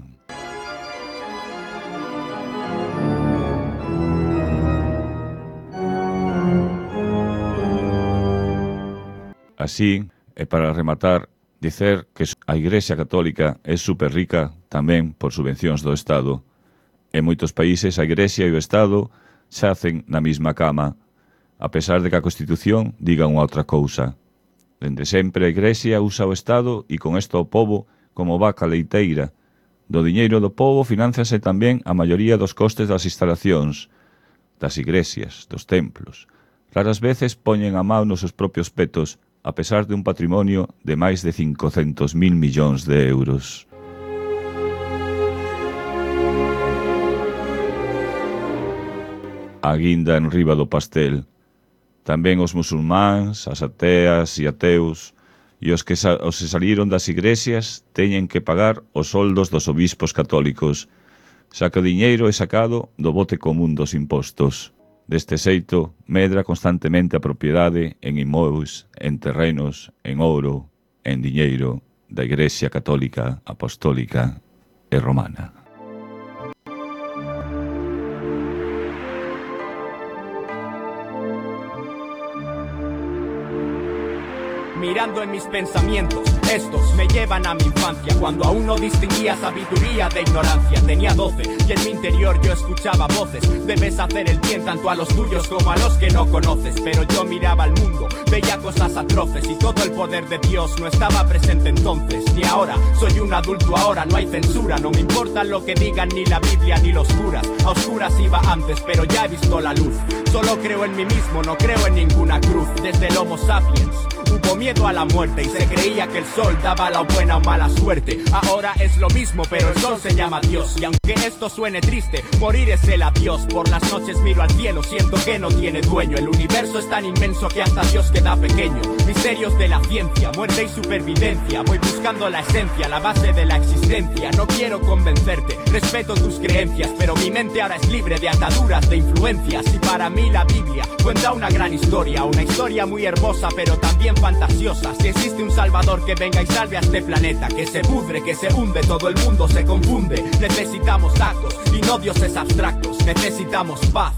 Así, e para rematar, dicer que a Igrexa Católica é superrica tamén por subvencións do Estado. En moitos países a Igrexa e o Estado xacen na mesma cama, a pesar de que a Constitución diga unha outra cousa. Dende sempre a Igrexa usa o Estado e con isto o pobo como vaca leiteira. Do diñeiro do pobo finánciase tamén a maioría dos costes das instalacións, das igrexas, dos templos. Raras veces poñen a mão nos seus propios petos, a pesar de un patrimonio de máis de 500.000 millóns de euros. A guinda en riba do pastel. Tamén os musulmáns, as ateas e ateus e os que se saliron das igrexas teñen que pagar os soldos dos obispos católicos, xa que o diñeiro é sacado do bote común dos impostos. Deste xeito, medra constantemente a propiedade en inmóveis, en terrenos, en ouro, en diñeiro da Igrexa Católica, Apostólica e Romana. Mirando en mis pensamientos, estos me llevan a mi infancia, cuando aún no distinguía sabiduría de ignorancia. Tenía 12 y en mi interior yo escuchaba voces. Debes hacer el bien tanto a los tuyos como a los que no conoces. Pero yo miraba al mundo, veía cosas atroces y todo el poder de Dios no estaba presente entonces. Ni ahora, soy un adulto ahora, no hay censura. No me importa lo que digan ni la Biblia ni los curas. A oscuras iba antes, pero ya he visto la luz. Solo creo en mí mismo, no creo en ninguna cruz. Desde el Homo sapiens hubo miedo a la muerte y se creía que el sol daba la buena o mala suerte. Ahora es lo mismo, pero el sol se llama Dios. Y aunque esto suene triste, morir es el adiós. Por las noches miro al cielo, siento que no tiene dueño. El universo es tan inmenso que hasta Dios queda pequeño. Misterios de la ciencia, muerte y supervivencia. Voy buscando la esencia, la base de la existencia. No quiero convencerte, respeto tus creencias, pero mi mente ahora es libre de ataduras, de influencias. Y para mí la Biblia cuenta una gran historia, una historia muy hermosa, pero también fantasiosas. Si existe un salvador que venga y salve a este planeta, que se pudre, que se hunde, todo el mundo se confunde. Necesitamos actos y no dioses abstractos, necesitamos paz.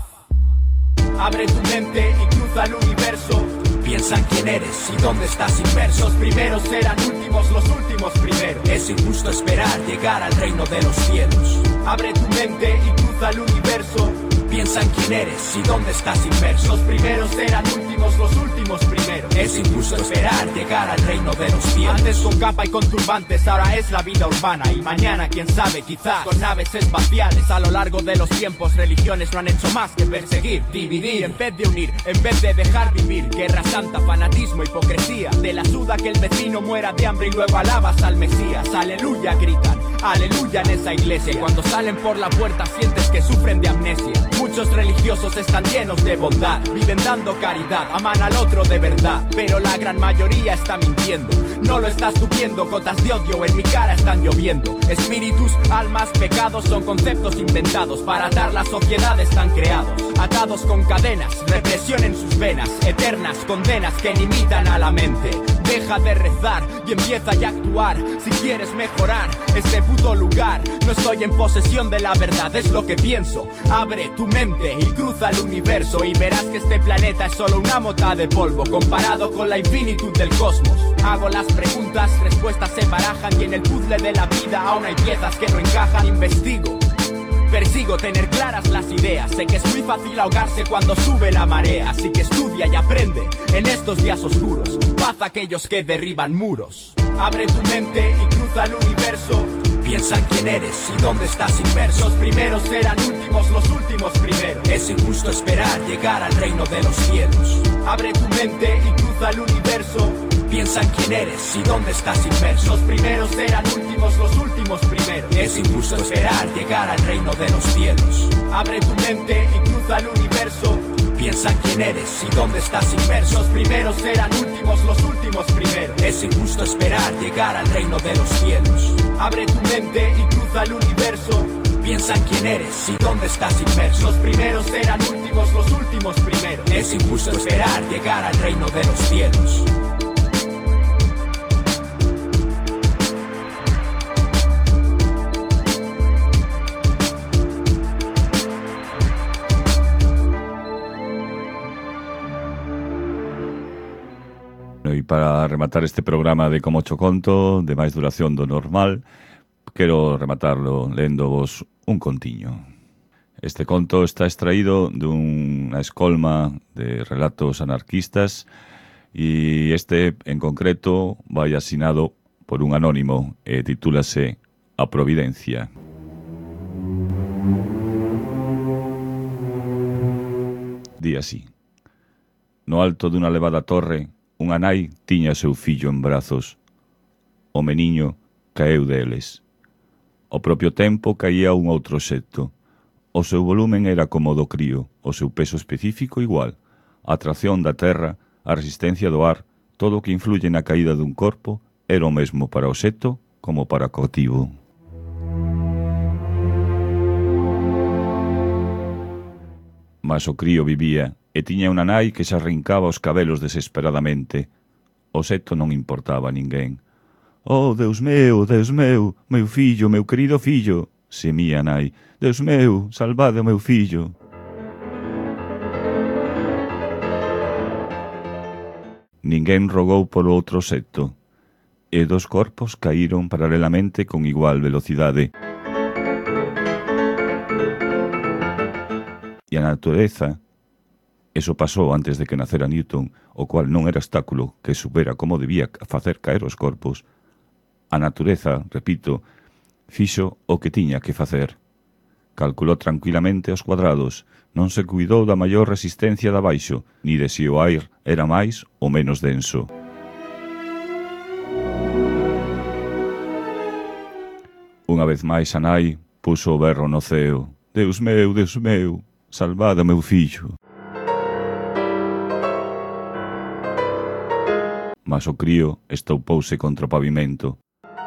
Abre tu mente y cruza el universo. Piensa en quién eres y dónde estás inmerso. Los primeros serán últimos, los últimos primeros. Es injusto esperar llegar al reino de los cielos. Abre tu mente y cruza el universo. Piensa en quién eres y dónde estás inmerso. Los primeros serán últimos, los últimos primeros. Es injusto esperar llegar al reino de los cielos. Antes con capa y con turbantes, ahora es la vida urbana. Y mañana, quién sabe, quizás con naves espaciales. A lo largo de los tiempos, religiones no han hecho más que perseguir, dividir, en vez de unir, en vez de dejar vivir. Guerra santa, fanatismo, hipocresía. Te la suda que el vecino muera de hambre y luego alabas al Mesías. Aleluya, gritan, aleluya en esa iglesia. Y cuando salen por la puerta sientes que sufren de amnesia. Muchos religiosos están llenos de bondad, viven dando caridad, aman al otro de verdad, pero la gran mayoría está mintiendo. No lo estás tú viendo, gotas de odio en mi cara están lloviendo. Espíritus, almas, pecados son conceptos inventados para atar la sociedad, están creados, atados con cadenas, represión en sus venas, eternas condenas que limitan a la mente. Deja de rezar y empieza ya a actuar si quieres mejorar este puto lugar. No estoy en posesión de la verdad, es lo que pienso. Abre tu mente y cruza el universo y verás que este planeta es solo una mota de polvo comparado con la infinitud del cosmos. Hago las preguntas, respuestas se barajan y en el puzzle de la vida aún hay piezas que no encajan. Investigo, persigo tener claras las ideas. Sé que es muy fácil ahogarse cuando sube la marea, así que estudia y aprende en estos días oscuros. Paz a aquellos que derriban muros. Abre tu mente y cruza el universo. Piensa en quién eres y dónde estás inmerso. Los primeros serán últimos, los últimos primeros. Es injusto esperar llegar al reino de los cielos. Abre tu mente y cruza el universo. Piensa en quién eres y dónde estás inmerso. Los primeros serán últimos, los últimos primeros. Es injusto esperar llegar al reino de los cielos. Abre tu mente y cruza el universo. Piensa en quién eres y dónde estás inmerso. Los primeros serán últimos, los últimos primeros. Es injusto esperar llegar al reino de los cielos. Abre tu mente y cruza el universo. Piensa en quién eres y dónde estás inmerso. Los primeros serán últimos, los últimos primeros. Es injusto esperar llegar al reino de los cielos. E para rematar este programa de Como Cho Conto, de máis duración do normal, quero rematarlo léndovos un contiño. Este conto está extraído dunha escolma de relatos anarquistas e este, en concreto, vai asinado por un anónimo e titúlase A Providencia. Di así: no alto dunha elevada torre, unha nai tiña seu fillo en brazos. O meniño caeu deles. Ao propio tempo caía un outro xeto. O seu volumen era como o do crío, o seu peso específico igual. A atracción da terra, a resistencia do ar, todo o que influye na caída dun corpo era o mesmo para o xeto como para o cautivo. Mas o crío vivía e tiña unha nai que se arrincaba os cabelos desesperadamente. O xeto non importaba a ninguén. «Oh, Deus meu, meu fillo, meu querido fillo», semía a nai. «Deus meu, salvade o meu fillo». Ninguén rogou polo outro xeto, e dos corpos caíron paralelamente con igual velocidade. E a natureza, eso pasou antes de que nacera Newton, o cual non era obstáculo que supera como debía facer caer os corpos. A natureza, repito, fixo o que tiña que facer. Calculou tranquilamente os cuadrados, non se cuidou da maior resistencia de abaixo, ni de se o aire era máis ou menos denso. Unha vez máis a nai puso o berro no ceo. Deus meu, salvade o meu fillo. Mas o crío estoupouse contra o pavimento.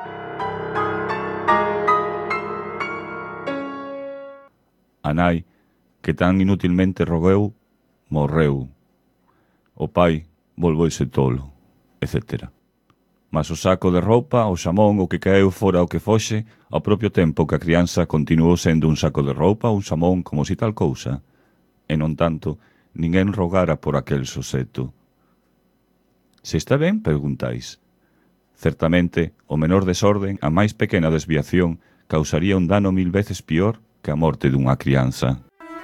A nai, que tan inutilmente rogou, morreu. O pai volvouse tolo. etc. Mas o saco de roupa, o xamón, o que caeu fora o que foxe, ao propio tempo que a crianza continuou sendo un saco de roupa, un xamón, como si tal cousa. E non tanto, ninguén rogara por aquel soseto. Se está ben, preguntáis. Certamente, o menor desorden, a máis pequena desviación, causaría un dano 1000 veces pior que a morte dunha crianza.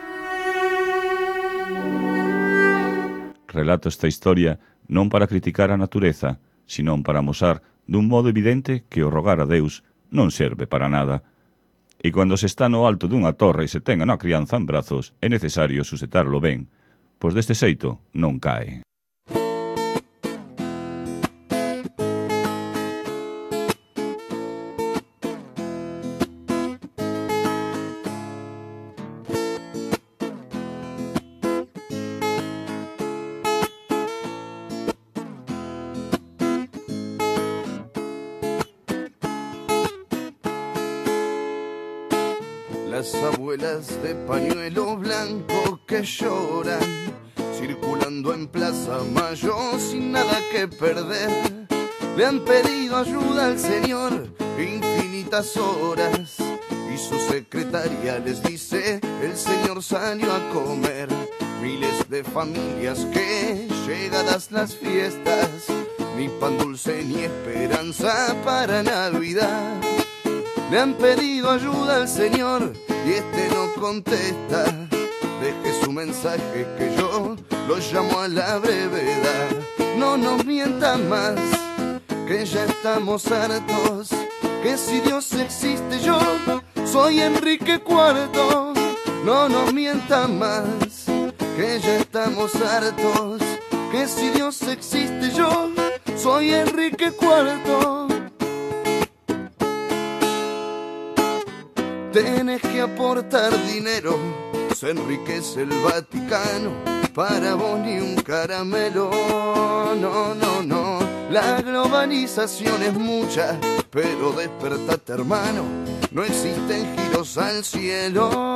Relato esta historia non para criticar a natureza, senón para amosar dun modo evidente que o rogar a Deus non serve para nada. E cando se está no alto dunha torre e se ten a unha crianza en brazos, é necesario sujetarlo ben, pois deste xeito non cae. Las abuelas de pañuelo blanco que lloran, circulando en Plaza Mayo sin nada que perder, le han pedido ayuda al Señor infinitas horas, y su secretaria les dice: el Señor salió a comer. Miles de familias que, llegadas las fiestas, ni pan dulce ni esperanza para Navidad, le han pedido ayuda al Señor y este no contesta. Deje su mensaje que yo lo llamo a la brevedad. No nos mientan más, que ya estamos hartos, que si Dios existe yo soy Enrique IV. No nos mientan más, que ya estamos hartos, que si Dios existe yo soy Enrique IV. Tenés que aportar dinero, se enriquece el Vaticano, para vos ni un caramelo. No, no, no, la globalización es mucha, pero despertate hermano, no existen giros al cielo.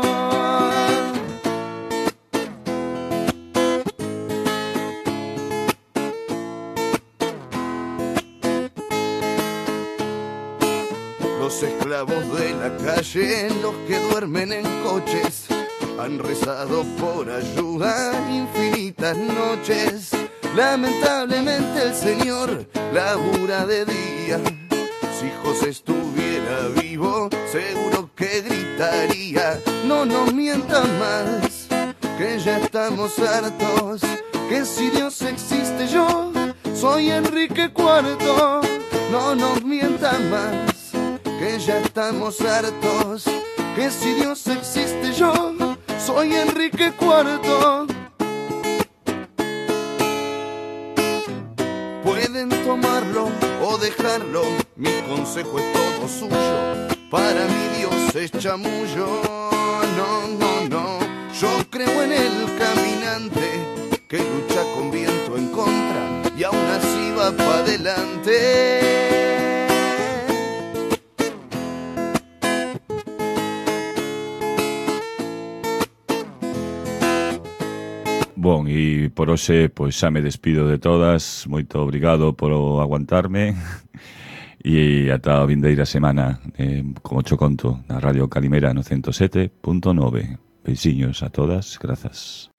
Los esclavos de la calle, los que duermen en coches, han rezado por ayuda infinitas noches. Lamentablemente el Señor labura de día. Si José estuviera vivo, seguro que gritaría: no nos mientan más, que ya estamos hartos, que si Dios existe yo soy Enrique IV. No nos mientan más, que ya estamos hartos, que si Dios existe yo soy Enrique IV. Pueden tomarlo o dejarlo, mi consejo es todo suyo, para mi Dios es chamullo. No, no, no, yo creo en el caminante que lucha con viento en contra y aún así va para adelante. Bon, e por hoxe, pois xa me despido de todas. Moito obrigado por aguantarme. E ata a vindeira semana, como cho conto, na Radio Calimera no 107.9. Beixiños a todas, grazas.